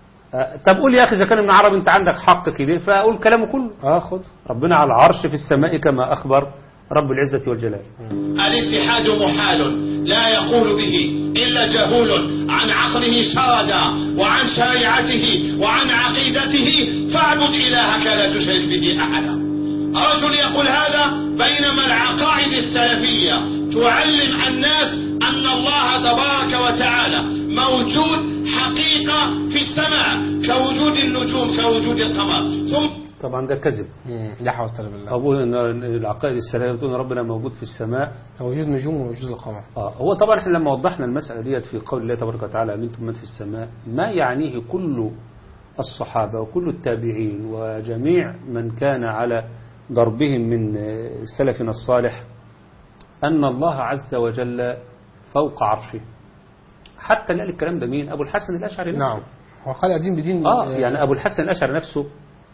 طب قول يا اخي اذا كان ابن عربي انت عندك حق كده فاقول كلامه كله. خذ. ربنا على العرش في السماء كما اخبر رب العزة والجلال. الاتحاد محال لا يقول به إلا جهول عن عقله شردا، وعن شريعته وعن عقيدته، فاعبد إلهك لا تشرك به أحدا. رجل يقول هذا بينما العقائد السلفية تعلم الناس أن الله تبارك وتعالى موجود حقيقة في السماء كوجود النجوم كوجود القمر. ثم طبعا ده كذب. لا حول ولا بالله. أقول إن العقائد السلفية بتقول ربنا موجود في السماء وجود نجوم ووجود القمر. هو طبعا احنا لما وضحنا المسألة ديت في قول الله تبارك وتعالى أمنتم من في السماء، ما يعنيه كل الصحابة وكل التابعين وجميع من كان على ضربهم من سلفنا الصالح أن الله عز وجل فوق عرشه. حتى اللي قال الكلام ده مين؟ أبو الحسن الأشعري نفسه. نعم. وقال أدين بدين. يعني أبو الحسن الأشعري نفسه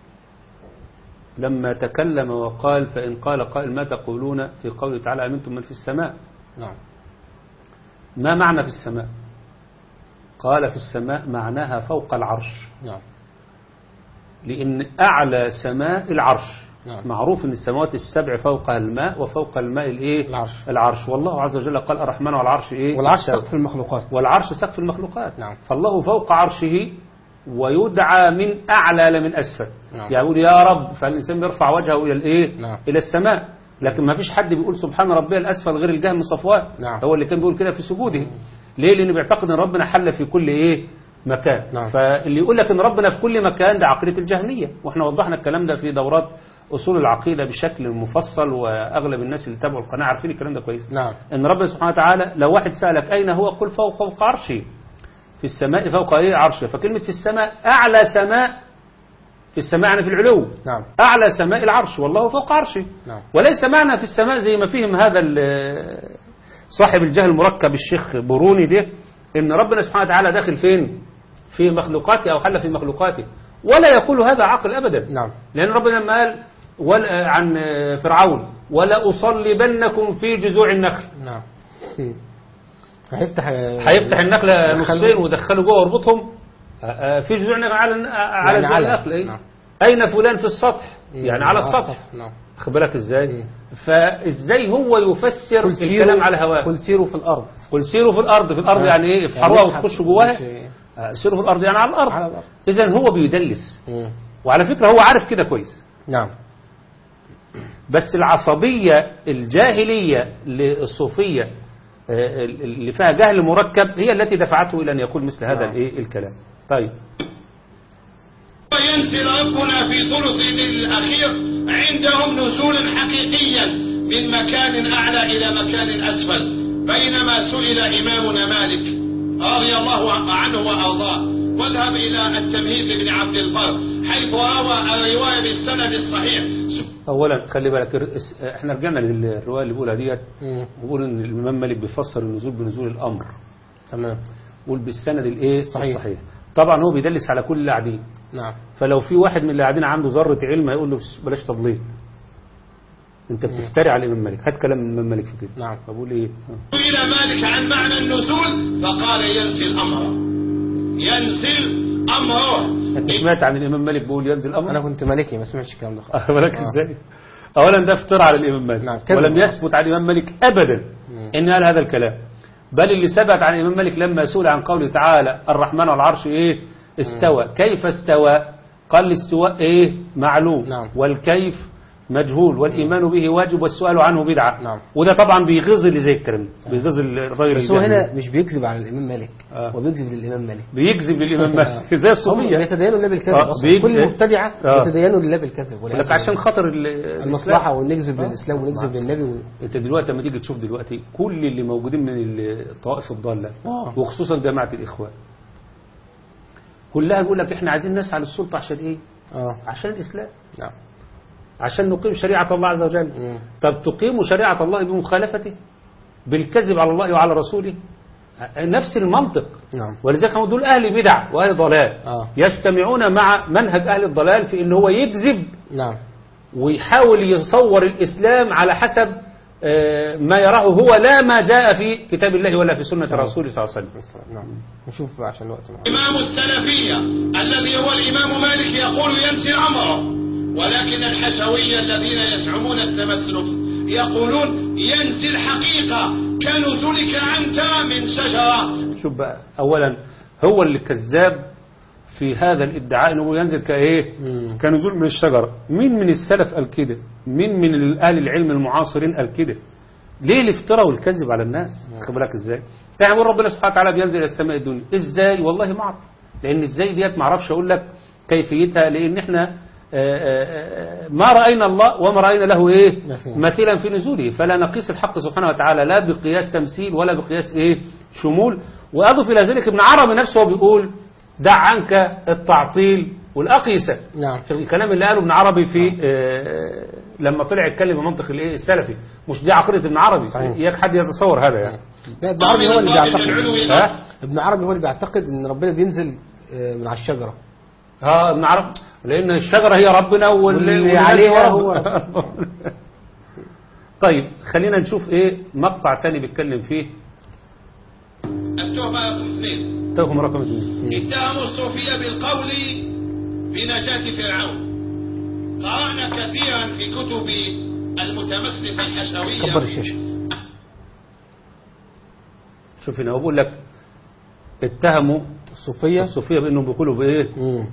لما تكلم وقال فإن قال قائل ما تقولون في قوله تعالى أمنتم من في السماء. نعم. ما معنى في السماء؟ قال في السماء معناها فوق العرش. نعم. لأن أعلى سماء العرش. نعم. معروف أن السماوات السبع فوقها الماء وفوق الماء العرش. والله عز وجل قال الرحمن والعرش والعرش سقف المخلوقات. والعرش سقف المخلوقات. نعم. فالله فوق عرشه ويدعى من أعلى لا من أسفل. نعم. يقول يا رب، فالإنسان بيرفع وجهه إلى نعم. إلى السماء. لكن ما فيش حد بيقول سبحان ربي الأسفل غير الجهم من صفوان. نعم. هو اللي كان بيقول كده في سجوده. ليه؟ لأنه بيعتقد أن ربنا حل في كل مكان. نعم. فاللي يقول لك أن ربنا في كل مكان ده عقيدة الجهمية، وإحنا وضحنا الكلام ده في دورات أصول العقيدة بشكل مفصل، وأغلب الناس اللي تابعوا القناة عارفين الكلام ده كويس. نعم. أن ربنا سبحانه وتعالى لو واحد سألك أين هو قل فوق عرشه، في السماء فوق عرشه. فكلمة في السماء أعلى سماء، في السماء يعني في العلو. نعم. أعلى سماء العرش والله فوق عرشه. نعم. وليس معنى في السماء زي ما فهم هذا صاحب الجهل المركب الشيخ بروني ده إن ربنا سبحانه وتعالى داخل فين؟ في مخلوقاته أو حل في مخلوقاته، ولا يقول هذا عقل أبدا. نعم. لأن ربنا لما قال عن فرعون ولا أصلبنكم في جذوع النخل. نعم. هيفتح النخلة نصين ودخلوا جوه واربطهم في جذوع النخل على جذوع النخل. نعم. أين فلان في السطح؟ يعني على السطح. نعم. خد بالك ازاي؟ فازاي هو يفسر الكلام على هواه؟ قل سيروا في الأرض. قل سيروا في الأرض. في الأرض يعني ايه؟ افحروها وتخشوا جواها. سيروا في الأرض يعني على الأرض. إذن هو بيدلس. وعلى فكرة هو عارف كده كويس. نعم. بس العصبية الجاهلية للصوفية اللي فيها جهل مركب هي التي دفعته إلى أن يقول مثل هذا الكلام. طيب. ينزل ربنا في ثلث الأخير عندهم نزولا حقيقيا من مكان أعلى إلى مكان أسفل. بينما سئل إمامنا مالك رضي الله عنه وأرضاه، واذهب إلى التمهيد لابن عبد البر حيث روى الرواية بالسند الصحيح. أولا خلي بالك، احنا رجعنا للرواية اللي بقولها ديت، بقول إن الإمام مالك بيفسر النزول بنزول الأمر، تمام، بقول بالسند الإيه الصحيح. طبعا هو بيدلس على كل اللي قاعدين. نعم. فلو في واحد من اللي قاعدين عنده ذرة علم هيقول له بلاش تضليل، انت بتفتري على الامام مالك، هات كلام الامام مالك في كده. نعم. بقول ايه؟ إلى مالك عن معنى النزول فقال ينزل أمره، ينزل أمره. انت سمعت عن الامام مالك بيقول ينزل أمره؟ انا كنت مالكي ما سمعتش الكلام ده خالص. بالك ازاي؟ اولا ده افتراء على الامام مالك. نعم. ولم يثبت على الامام مالك ابدا ان قال هذا الكلام، بل اللي ثبت عن الامام مالك لما سئل عن قوله تعالى الرحمن على العرش ايه استوى، كيف استوى؟ قال الاستواء ايه معلوم. نعم. والكيف مجهول، والإيمان به واجب، والسؤال عنه بدعة. نعم. وده طبعا بيغز اللي زي الكلام، بيغز الراجل. بس هو هنا مش بيكذب على الإمام مالك، هو بيكذب للإمام مالك، بيكذب للإمام مالك زي الصوفية يتدينوا لله بالكذب أصلا. كل المبتدعة يتدينوا لله بالكذب، لك عشان خاطر المصلحة، ونكذب للإسلام ونكذب للنبي. انت دلوقتي لما تيجي تشوف دلوقتي كل اللي موجودين من الطوائف الضالة وخصوصا جماعة الإخوان كلها بيقول لك احنا عايزين نسعى للسلطة عشان ايه؟ عشان الإسلام. نعم. عشان نقيم شريعة الله عز وجل. طب تقيموا شريعة الله بمخالفته، بالكذب على الله وعلى رسوله، نفس المنطق. نعم. ولذلك هم دول أهل بدع وأهل ضلال يجتمعون مع منهج أهل الضلال في إن هو يكذب. نعم. ويحاول يصور الإسلام على حسب ما يراه هو، لا ما جاء في كتاب الله ولا في سنة رسوله صلى الله عليه وسلم. نعم. نشوف بقى عشان الوقت معنا. إمام السلفية الذي هو الإمام مالك يقول ينسي أمره، ولكن الحشوية الذين يزعمون التمثل يقولون ينسي الحقيقة كنزلك أنت من شجرة. شوف بقى، أولا هو اللي كذاب في هذا الادعاء انه ينزل كايه كنزول من الشجره. مين من السلف قال كده؟ مين من اهل العلم المعاصرين قال كده؟ ليه الافتراء والكذب على الناس؟ خد بالك ازاي؟ يعني بيقول ربنا سبحانه وتعالى بينزل الى السماء الدنيا، ازاي؟ والله ما اعرف، لان ازاي ديت ما اعرفش اقول لك كيفيتها، لان احنا ما راينا الله وما راينا له ايه مثيلا في نزوله، فلا نقيس الحق سبحانه وتعالى لا بقياس تمثيل ولا بقياس ايه شمول. واضف الى ذلك ابن عربي نفسه بيقول دع عنك التعطيل والأقيسة. نعم. في الكلام اللي قاله ابن عربي في لما طلع يتكلم بمنطق الايه السلفي، مش دي عقيدة ابن عربي، اياك حد يتصور هذا يعني. ابن عربي هو اللي بيعتقد ابن عربي هو اللي بيعتقد ان ربنا بينزل من على الشجرة. ابن عربي لان الشجرة هي ربنا واللي عليها هو. طيب خلينا نشوف ايه مقطع ثاني بيتكلم فيه. التهمة رقم 2. تهمة رقم 2. اتهموا الصوفية بالقول بنجاة فرعون. قرأنا كثيرا في كتب المتمسلك الحشوية. كبر الشاشة. شوف هنا بقول لك اتهموا الصوفية بانهم بيقولوا بايه؟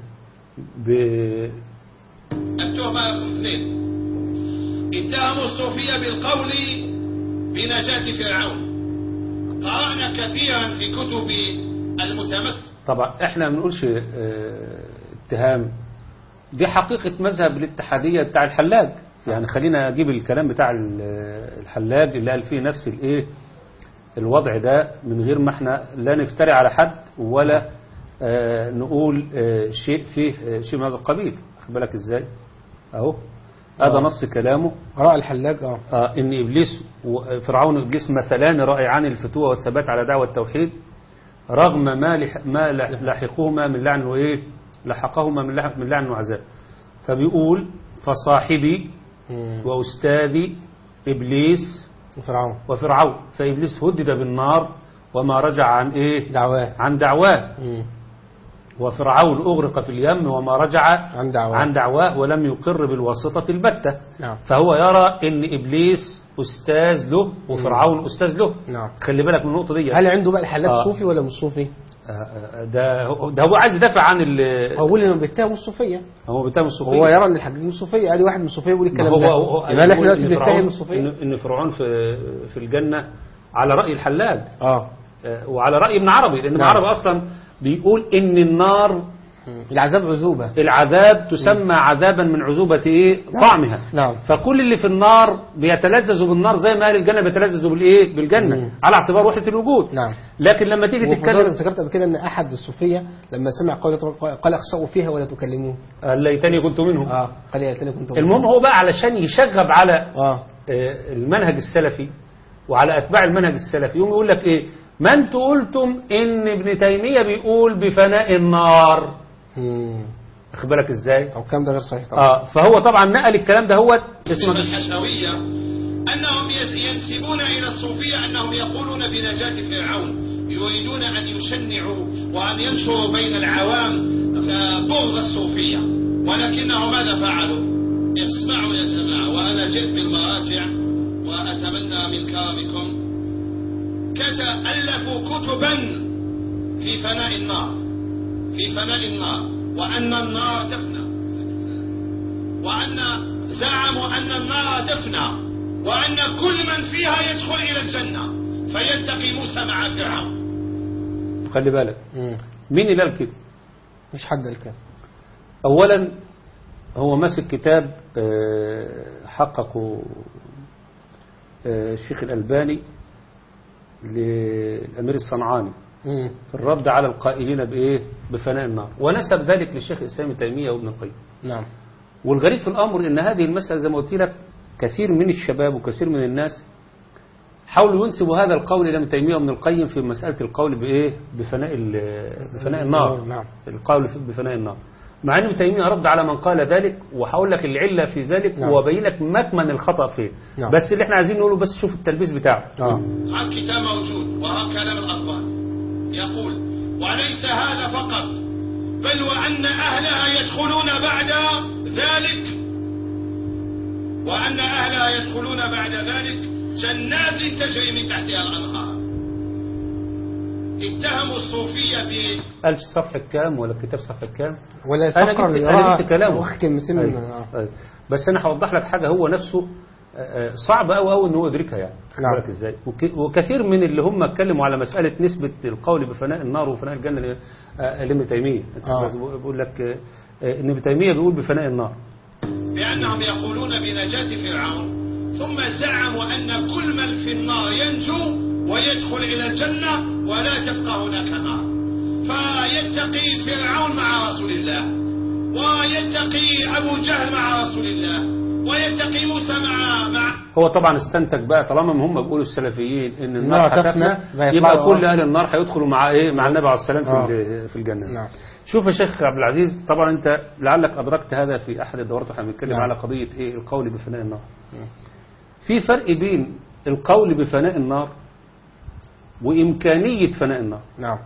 التهمة رقم 2. اتهموا الصوفية بالقول بنجاة فرعون. قرأنا كثيرا في كتب المتمسك. طبعا احنا ما بنقولش اتهام، دي حقيقة مذهب الاتحادية بتاع الحلاج. يعني خلينا اجيب الكلام بتاع الحلاج اللي قال فيه نفس الايه الوضع ده، من غير ما احنا لا نفتري على حد ولا نقول شيء فيه شيء من هذا القبيل. خد بالك ازاي اهو هذا نص كلامه. رأى الحلاج ان ابليس وفرعون وابليس مثلان رائعان الفتوى والثبات على دعوة التوحيد رغم ما لحقهما من لعن وايه لحقهما من لعن وعذاب. فبيقول فصاحبي واستاذي ابليس وفرعون فابليس هدد بالنار وما رجع عن ايه عن دعواه وفرعون أغرق في اليم وما رجع عن دعواه ولم يقر بالواسطة البتة. نعم. فهو يرى ان إبليس أستاذ له وفرعون أستاذ له. نعم. خلي بالك من النقطة دي. هل عنده بقى الحلاج صوفي ولا مش صوفي؟ ده هو عايز يدافع عن هو بيقول انه بيتهم الصوفية. هو يرى ان الحلاج مش صوفية. قال واحد من الصوفية يقول الكلام ده. يبقى احنا دلوقتي بنتهم الصوفية ان فرعون في الجنة على رأي الحلاج وعلى رأي ابن عربي، لأن ابن عربي أصلا بيقول إن النار العذاب عذوبة، العذاب تسمى عذابا من عذوبة إيه؟ طعمها. نعم. فكل اللي في النار بيتلذذوا بالنار زي ما أهل الجنة بيتلذذوا بالإيه؟ بالجنة، على اعتبار وحدة الوجود. نعم. لكن لما تيجي تتكلم، ذكرت قبل كده ان احد الصوفيه لما سمع قول قال اخسأوا فيها ولا تكلمون. ليتني كنت منهم. قال ليتني كنت منهم. المهم هو بقى علشان يشغب على المنهج السلفي وعلى اتباع المنهج السلفي، يقوم يقول لك ايه؟ ما انتوا قلتم ان ابن تيميه بيقول بفناء النار. واخد بالك ازاي؟ او الكلام ده غير صحيح طبعا. فهو طبعا نقل الكلام ده، هو اسمه الحشويه انهم ينسبون الى الصوفيه انهم يقولون بنجاه فرعون، يريدون ان يشنعوا وان ينشروا بين العوام بغض الصوفيه، ولكنهم ماذا فعلوا؟ اسمعوا يا جماعه، وانا جئت بالمراجع واتمنى من كرمكم، ألفوا كتبا في فناء النار، في فناء النار، وأن النار تفنى، وأن زعموا أن النار تفنى، وأن كل من فيها يدخل إلى الجنة، فيلتقي موسى مع فرعون. خلي بالك، مين اللي قال كده؟ مش حد قال كده. أولا هو ماسك كتاب حققه الشيخ الألباني للأمير الصنعاني في الرد على القائلين بإيه؟ بفناء النار، ونسب ذلك للشيخ الإسلام ابن تيمية وابن القيم. نعم. والغريب في الأمر إن هذه المسألة زي ما قلت لك كثير من الشباب وكثير من الناس حاولوا ينسبوا هذا القول إلى ابن تيمية وابن القيم في مسألة القول بإيه؟ بفناء النار. نعم. القول بفناء النار، مع أن ابن تيمية رد على من قال ذلك، وهقول لك العلة في ذلك. نعم. وأبين لك مكمن الخطأ فين. نعم. بس اللي احنا عايزين نقوله، بس شوف التلبيس بتاعه. الكتاب موجود، وها كلام الأقوال يقول: وليس هذا فقط، بل وأن أهلها يدخلون بعد ذلك، وأن أهلها يدخلون بعد ذلك جنات تجري من تحتها الأنهار. اتهموا الصوفية ب قالش صفحة كام ولا الكتاب صفحة كام، ولا أنا جبت كلامه كلمتين. بس أنا هوضح لك حاجة هو نفسه صعب أوي إن هو يدركها يعني. نعم. بالك إزاي؟ وكثير من اللي هم اتكلموا على مسألة نسبة القول بفناء النار وفناء الجنة لابن تيمية. بقول لك إن ابن تيمية بيقول بفناء النار بأنهم يقولون بنجاة فرعون، ثم زعموا أن كل من في النار ينجو ويدخل إلى الجنة ولا تبقى هناك نار، فيتقي فرعون مع رسول الله، ويتقي أبو جهل مع رسول الله، ويتقي موسى مع هو طبعا استنتج بقى طالما هم بيقولوا السلفيين ان النار هتفنى، يبقى كل اهل النار هيدخلوا مع ايه؟ مع النبي عليه السلام في الجنه. نعم. شوف يا شيخ عبد العزيز، طبعا انت لعلك ادركت هذا في احد الدورات واحنا بنتكلم على قضيه ايه؟ القول بفناء النار. في فرق بين القول بفناء النار وامكانيه فناء النار. نعم.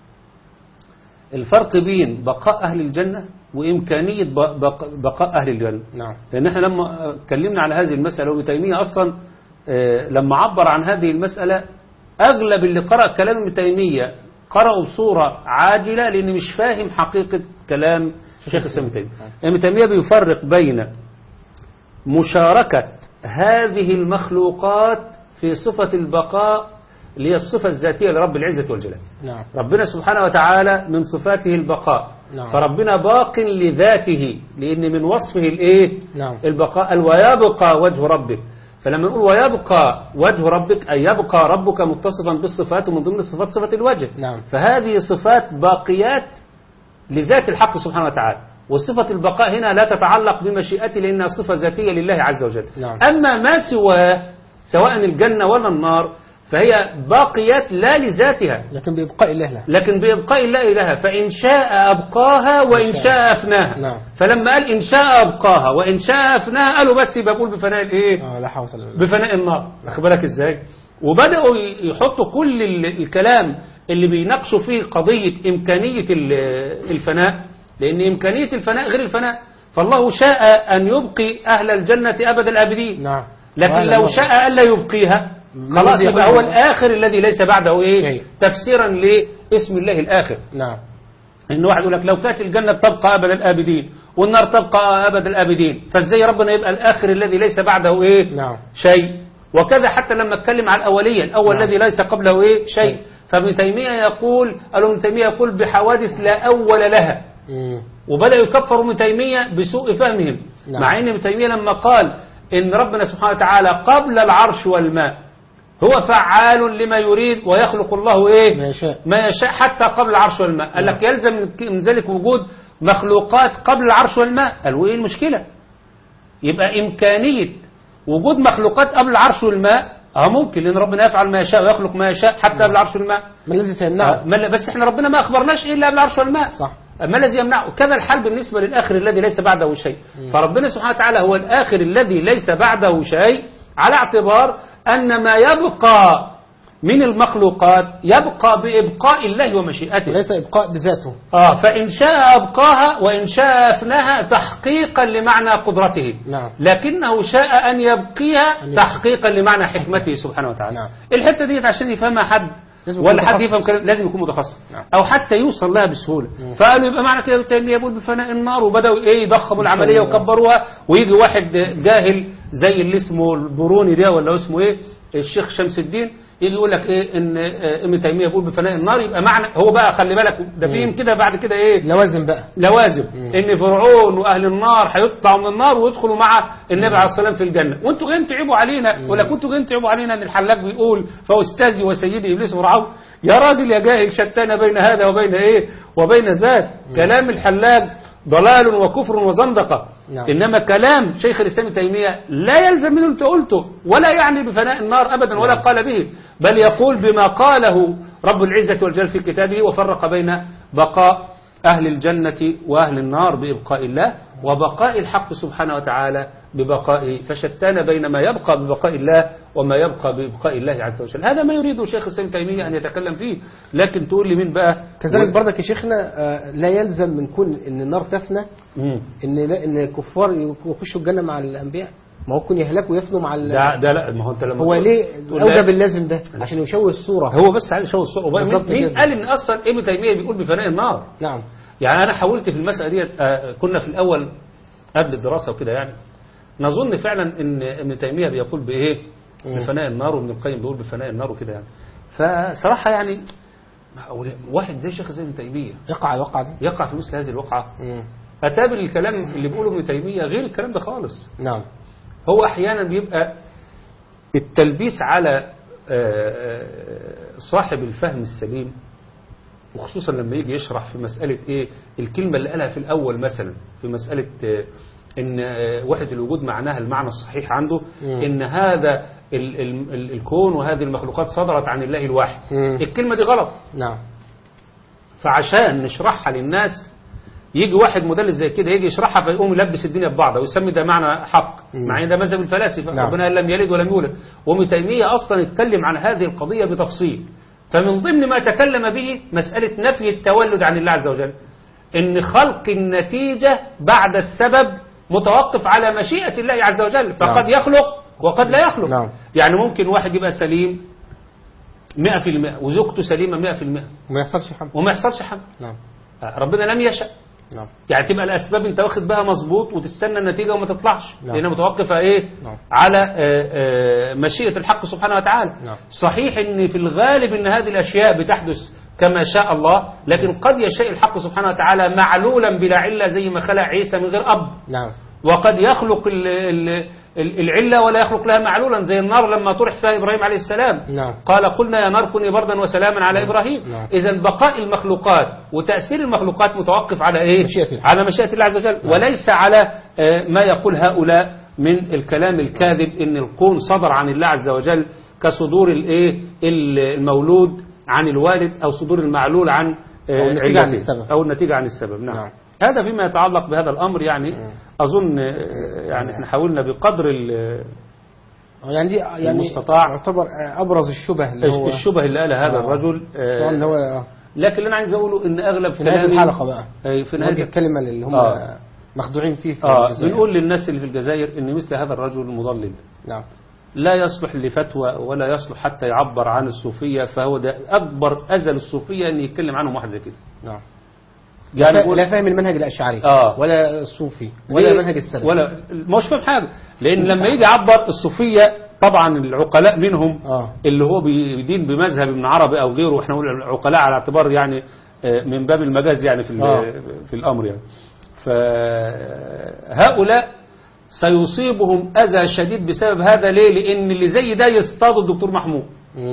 الفرق بين بقاء اهل الجنه وإمكانية بقاء أهل الجنة. نعم. لأن احنا لما اتكلمنا على هذه المسألة، وابن تيمية أصلا لما عبر عن هذه المسألة أغلب اللي قرأ كلام ابن تيمية قرأوا بصورة عاجلة، لأن مش فاهم حقيقة كلام الشيخ ابن تيمية. ابن تيمية بيفرق بين مشاركة هذه المخلوقات في صفة البقاء اللي هي الصفة الذاتية لرب العزة والجلال. نعم. ربنا سبحانه وتعالى من صفاته البقاء. نعم. فربنا باق لذاته، لأن من وصفه الإيه؟ نعم. البقاء. ويبقى وجه ربك، فلما نقول ويبقى وجه ربك أي يبقى ربك متصفا بالصفات، ومن ضمن الصفات صفة الوجه. نعم. فهذه صفات باقيات لذات الحق سبحانه وتعالى، وصفة البقاء هنا لا تتعلق بمشيئته لأنها صفة ذاتية لله عز وجل. نعم. أما ما سواه سواء الجنة ولا النار فهي باقيات لا لذاتها، لكن بإبقاء الله لها. لكن بإبقاء الله لها، فإن شاء أبقاها وإن شاء أفناها. نعم. فلما قال إن شاء أبقاها وإن شاء أفناها قالوا بس بقول بفناء الإيه؟ لا حول ولا قوة. بفناء النار. واخد بالك إزاي؟ وبدأوا يحطوا كل الكلام اللي بيناقشوا فيه قضية إمكانية الفناء، لأن إمكانية الفناء غير الفناء. فالله شاء أن يبقي أهل الجنة أبد الآبدين. نعم. لكن لو شاء ألا يبقيها خلاص يبقى هو الآخر الذي ليس بعده إيه؟ تفسيرا لاسم الله الآخر. نعم. إن واحد يقول لك لو كانت الجنة تبقى أبد الآبدين والنار تبقى أبد الآبدين، فازاي ربنا يبقى الآخر الذي ليس بعده إيه؟ نعم. شيء. وكذا حتى لما اتكلم عن الأولية، الأول نعم. الذي ليس قبله إيه؟ شيء. فابن تيمية يقول بحوادث لا أول لها، وبدأوا يكفروا ابن تيمية بسوء فهمهم. نعم. مع ان ابن تيمية لما قال ان ربنا سبحانه وتعالى قبل العرش والماء هو فعال لما يريد ويخلق الله ايه ما يشاء حتى قبل العرش والماء. قال لك يلزم من ذلك وجود مخلوقات قبل العرش والماء. قالوا ايه المشكلة؟ يبقى امكانية وجود مخلوقات قبل العرش والماء ممكن، لان ربنا يفعل ما يشاء ويخلق ما يشاء حتى قبل العرش والماء. ما الذي سيمنعه؟ بس احنا ربنا ما اخبرناش الا قبل العرش والماء. صح. ما الذي يمنعه؟ كذا الحال بالنسبة للآخر الذي ليس بعده شيء. فربنا سبحانه وتعالى هو الآخر الذي ليس بعده شيء، على اعتبار أن ما يبقى من المخلوقات يبقى بإبقاء الله ومشيئته، ليس إبقاء بذاته. فإن شاء أبقاها وإن شاء أفناها تحقيقا لمعنى قدرته. نعم. لكنه شاء أن يبقيها تحقيقا لمعنى حكمته سبحانه وتعالى. نعم. الحتة دي عشان يفهمها حد ولا حد يفهم لازم يكون متخصص. نعم. او حتى يوصل لها بسهوله. فقالوا يبقى معنى كده التيميه يقول بفناء النار، وبداوا يضخموا العمليه وكبروها، ويجي واحد جاهل زي اللي اسمه البروني ده ولا اسمه ايه الشيخ شمس الدين يجي يقول لك ايه ان ابن تيميه يقول بفناء النار، يبقى معنى هو بقى خلي بالك ده فيهم كده بعد كده ايه لوازم بقى لوازم ان فرعون واهل النار هيطلعوا من النار ويدخلوا مع النبي عليه الصلاه والسلام في الجنه، وانتوا جايين تعيبوا علينا ولا كنتوا جايين تعيبوا علينا ان الحلاق بيقول فاستاذي وسيدي ابليس فرعون. يا راجل يا جاهل شتان بين هذا وبين ايه وبين ذاك. كلام الحلاق ضلال وكفر وزندقه. نعم. انما كلام شيخ الاسلام ابن تيميه لا يلزم منه انت قلته، ولا يعني بفناء النار ابدا ولا قال به، بل يقول بما قاله رب العزه والجلال في كتابه، وفرق بين بقاء اهل الجنه واهل النار بابقاء الله، وبقاء الحق سبحانه وتعالى ببقائه، فشتان بين ما يبقى ببقاء الله وما يبقى ببقاء الله عز وجل. هذا ما يريده شيخ الاسلام تيمية أن يتكلم فيه. لكن تقول لي مين بقى كذلك برضك يا شيخنا لا يلزم من كون ان النار تفنى ان الكفار يخشوا الجنة مع الأنبياء، ما هو كون يهلكوا ويفنوا مع ده لا، ما هو انت لما هو ليه اوجب اللازم ده عشان يشوه الصورة، هو بس عايز يشوه الصورة. مين قال ان اصلا ابن تيمية بيقول بفناء النار؟ نعم. يعني انا حاولت في المسألة دي، كنا في الاول قبل الدراسة وكده يعني نظن فعلا ان ابن تيمية بيقول بايه بفناء النار، وابن القيم بيقول بفناء النار وكده يعني. فصراحة يعني واحد زي شيخ زي ابن تيمية يقع في مثل هذه الوقعة. أتابع الكلام اللي بيقوله ابن تيمية غير الكلام ده خالص. نعم. هو أحيانا بيبقى التلبيس على صاحب الفهم السليم، وخصوصا لما يجي يشرح في مسألة ايه الكلمة اللي قالها في الأول مثلا في مسألة ان وحدة الوجود معناها المعنى الصحيح عنده ان هذا الكون وهذه المخلوقات صدرت عن الله الواحد. الكلمة دي غلط. نعم. فعشان نشرحها للناس يجي واحد مدلس زي كده يجي يشرحها فيقوم يلبس الدنيا ببعضها ويسمي ده معنى حق، مع ان ده مذهب الفلاسفة. نعم. ربنا لم يلد ولم يولد. وابن تيمية اصلا اتكلم عن هذه القضية بتفصيل. فمن ضمن ما تكلم به مسألة نفي التولد عن الله عز وجل، ان خلق النتيجة بعد السبب متوقف على مشيئة الله عز وجل، فقد يخلق وقد لا يخلق. نعم. يعني ممكن واحد يبقى سليم 100% وزوجته سليمة 100% وما يحصلش حمل. نعم. ربنا لم يشأ. نعم. يعني تبقى الأسباب انت واخد بها مظبوط وتستنى النتيجة وما تطلعش. نعم. لأنها متوقفة ايه؟ نعم. على مشيئة الحق سبحانه وتعالى. نعم. صحيح ان في الغالب ان هذه الأشياء بتحدث كما شاء الله، لكن قد يشاء الحق سبحانه وتعالى معلولا بلا علة زي ما خلق عيسى من غير أب. نعم. وقد يخلق العلة ولا يخلق لها معلولا زي النار لما طرح فيها إبراهيم عليه السلام. نعم. قال قلنا يا نار كوني بردا وسلاما على إبراهيم. نعم. إذن بقاء المخلوقات وتأثير المخلوقات متوقف على إيه؟ على مشيئة الله عز وجل. نعم. وليس على ما يقول هؤلاء من الكلام الكاذب إن الكون صدر عن الله عز وجل كصدور المولود عن الوالد أو صدور المعلول عن أو النتيجة عن السبب. نعم. نعم. هذا فيما يتعلق بهذا الأمر يعني أظن يعني احنا حاولنا بقدر يعني المستطاع يعتبر أبرز الشبه اللي قالها هذا الرجل. لكن اللي أنا عايز أقوله إن أغلب في نهاية الحلقة بقى في نهاية الكلمة اللي هم مخدوعين فيه في الجزائر. بنقول للناس اللي في الجزائر إن مثل هذا الرجل مضلل. نعم. لا يصلح لفتوى ولا يصلح حتى يعبر عن الصوفية، فهو ده أكبر أزل الصوفية أن يتكلم عنهم واحد زي كده. نعم. يعني لا فاهم المنهج الأشعري ولا الصوفي ولا منهج السلف ولا مش فاهم حاجة، لأن لما يجي يعبر الصوفية طبعا العقلاء منهم اللي هو بيدين بمذهب ابن عربي أو غيره، احنا نقول العقلاء على اعتبار يعني من باب المجاز يعني في الأمر يعني. فهؤلاء سيصيبهم أذى شديد بسبب هذا. ليه؟ لأن اللي زي ده يصطاد الدكتور محمود.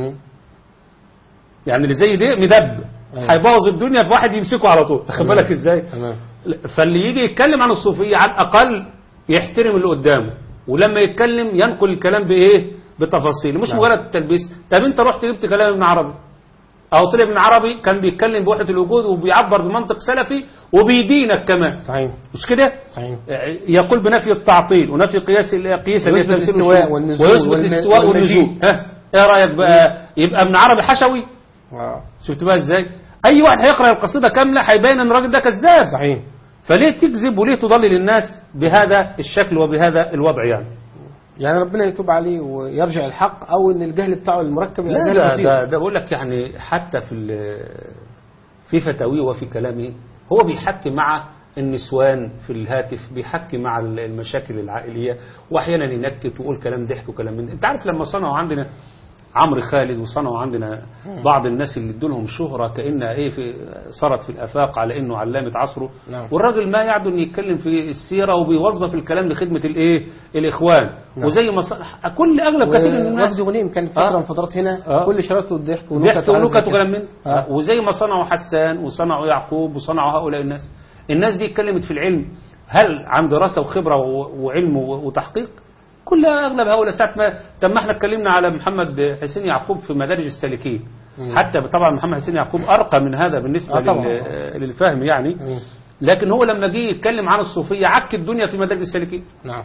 يعني اللي زي ده مدب هيبوظ الدنيا في واحد يمسكه على طول. خد بالك ازاي؟ فاللي يجي يتكلم عن الصوفية على الأقل يحترم اللي قدامه، ولما يتكلم ينقل الكلام بإيه؟ بتفاصيل، مش مجرد التلبيس. طب انت رحت جبت كلام ابن عربي، او طلع ابن عربي كان بيتكلم بوحدة الوجود وبيعبر بمنطق سلفي وبيدينك كمان. صحيح. مش كده؟ صحيح. يقول بنفي التعطيل ونفي قياس ويثبت الاستواء والنزول ويثبت الاستواء والنزول. ايه رايك بقى؟ يبقى ابن عربي حشوي. شفت بقى ازاي؟ اي واحد هيقرا القصيده كامله هيبين ان الراجل ده كذاب. صحيح. فليه تكذب وليه تضلل الناس بهذا الشكل وبهذا الوضع يعني ربنا يتوب عليه ويرجع الحق، او ان الجهل بتاعه المركب لا جهل بسيط. ده بقول لك يعني حتى في فتاويه وفي كلامه هو بيحكي مع النسوان في الهاتف، بيحكي مع المشاكل العائليه، واحيانا ينكت ويقول كلام ضحك وكلام من. انت عارف لما صنعوا عندنا عمرو خالد وصنعوا عندنا بعض الناس اللي ادوا لهم شهره كانها صارت في الافاق على انه علامه عصره. والراجل ما يعدو ان يتكلم في السيره وبيوظف الكلام لخدمه الاخوان. وزي ما كل اغلب كثير من الناس وفد غنيم كان فتره من فترات هنا كل شراطه الضحك ونكت وكلام من. وزي ما صنعوا حسان وصنعوا يعقوب وصنعوا هؤلاء الناس دي اتكلمت في العلم هل عن دراسه وخبره وعلم وتحقيق؟ كل اغلب هؤلاء ساعه ما احنا اتكلمنا على محمد حسين يعقوب في مدارج السالكين. حتى طبعا محمد حسين يعقوب ارقى من هذا بالنسبه للفهم يعني. لكن هو لما جه يتكلم عن الصوفيه عك الدنيا في مدارج السالكين. نعم.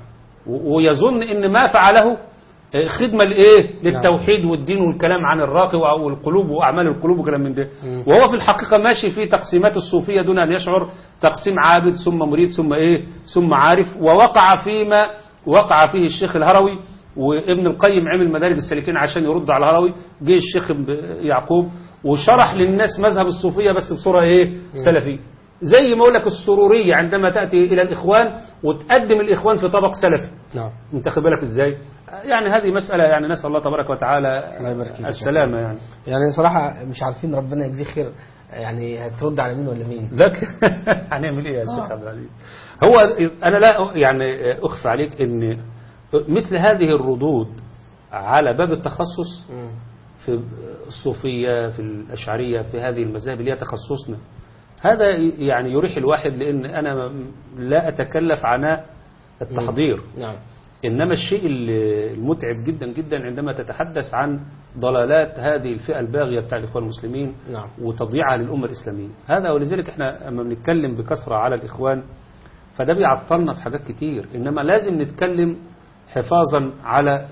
ويظن ان ما فعله خدمه للتوحيد والدين والكلام عن الراقي والقلوب واعمال القلوب وكلام من ده. وهو في الحقيقه ماشي في تقسيمات الصوفيه دون ان يشعر، تقسيم عابد ثم مريد ثم عارف. ووقع فيما وقع فيه الشيخ الهروي، وابن القيم عمل مدارج السالكين عشان يرد على الهروي. جه الشيخ يعقوب وشرح للناس مذهب الصوفيه بس بصوره سلفيه. زي ما اقول لك السروريه عندما تاتي الى الاخوان وتقدم الاخوان في طبق سلفي. نعم. انت خد بالك ازاي؟ يعني هذه مساله يعني نسال الله تبارك وتعالى السلامه يعني صراحه مش عارفين ربنا يجزيه خير، يعني هترد على مين ولا مين؟ لكن هنعمل ايه يا شيخ عبد العزيز؟ هو انا لا يعني اخفى عليك ان مثل هذه الردود على باب التخصص في الصوفيه في الاشعريه في هذه المذاهب اللي هي تخصصنا، هذا يعني يريح الواحد، لان انا لا اتكلف عناء التحضير. نعم. انما الشيء المتعب جدا جدا عندما تتحدث عن ضلالات هذه الفئه الباغيه بتاع الاخوان المسلمين. نعم. وتضييعها للامه الاسلاميه. هذا ولذلك احنا لما بنتكلم بكثره على الاخوان فده بيعطلنا في حاجات كتير، انما لازم نتكلم حفاظا على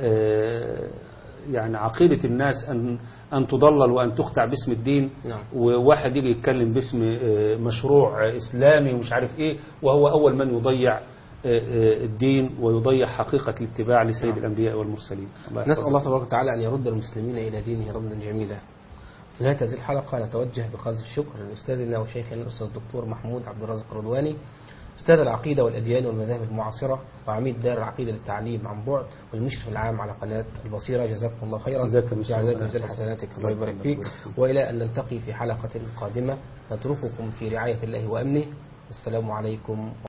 يعني عقيده الناس ان تضلل وان تخدع باسم الدين. نعم. وواحد يجي يتكلم باسم مشروع اسلامي ومش عارف ايه، وهو اول من يضيع الدين ويضيع حقيقة الاتباع لسيد الأنبياء والمرسلين. نسأل الله تبارك وتعالى أن يرد المسلمين إلى دينه ردا جميلا. في نهاية هذه الحلقة نتوجه بخالص الشكر لأستاذنا وشيخنا الأستاذ الدكتور محمود عبد الرازق الرضواني، أستاذ العقيدة والأديان والمذاهب المعاصرة وعميد دار العقيدة للتعليم عن بعد والمشرف العام على قناة البصيرة. جزاكم الله خيرا. جزاكم الله حسناتك. الله يبارك فيك. وإلى أن نلتقي في حلقة قادمة نترككم في رعاية الله وأمنه. السلام عليكم.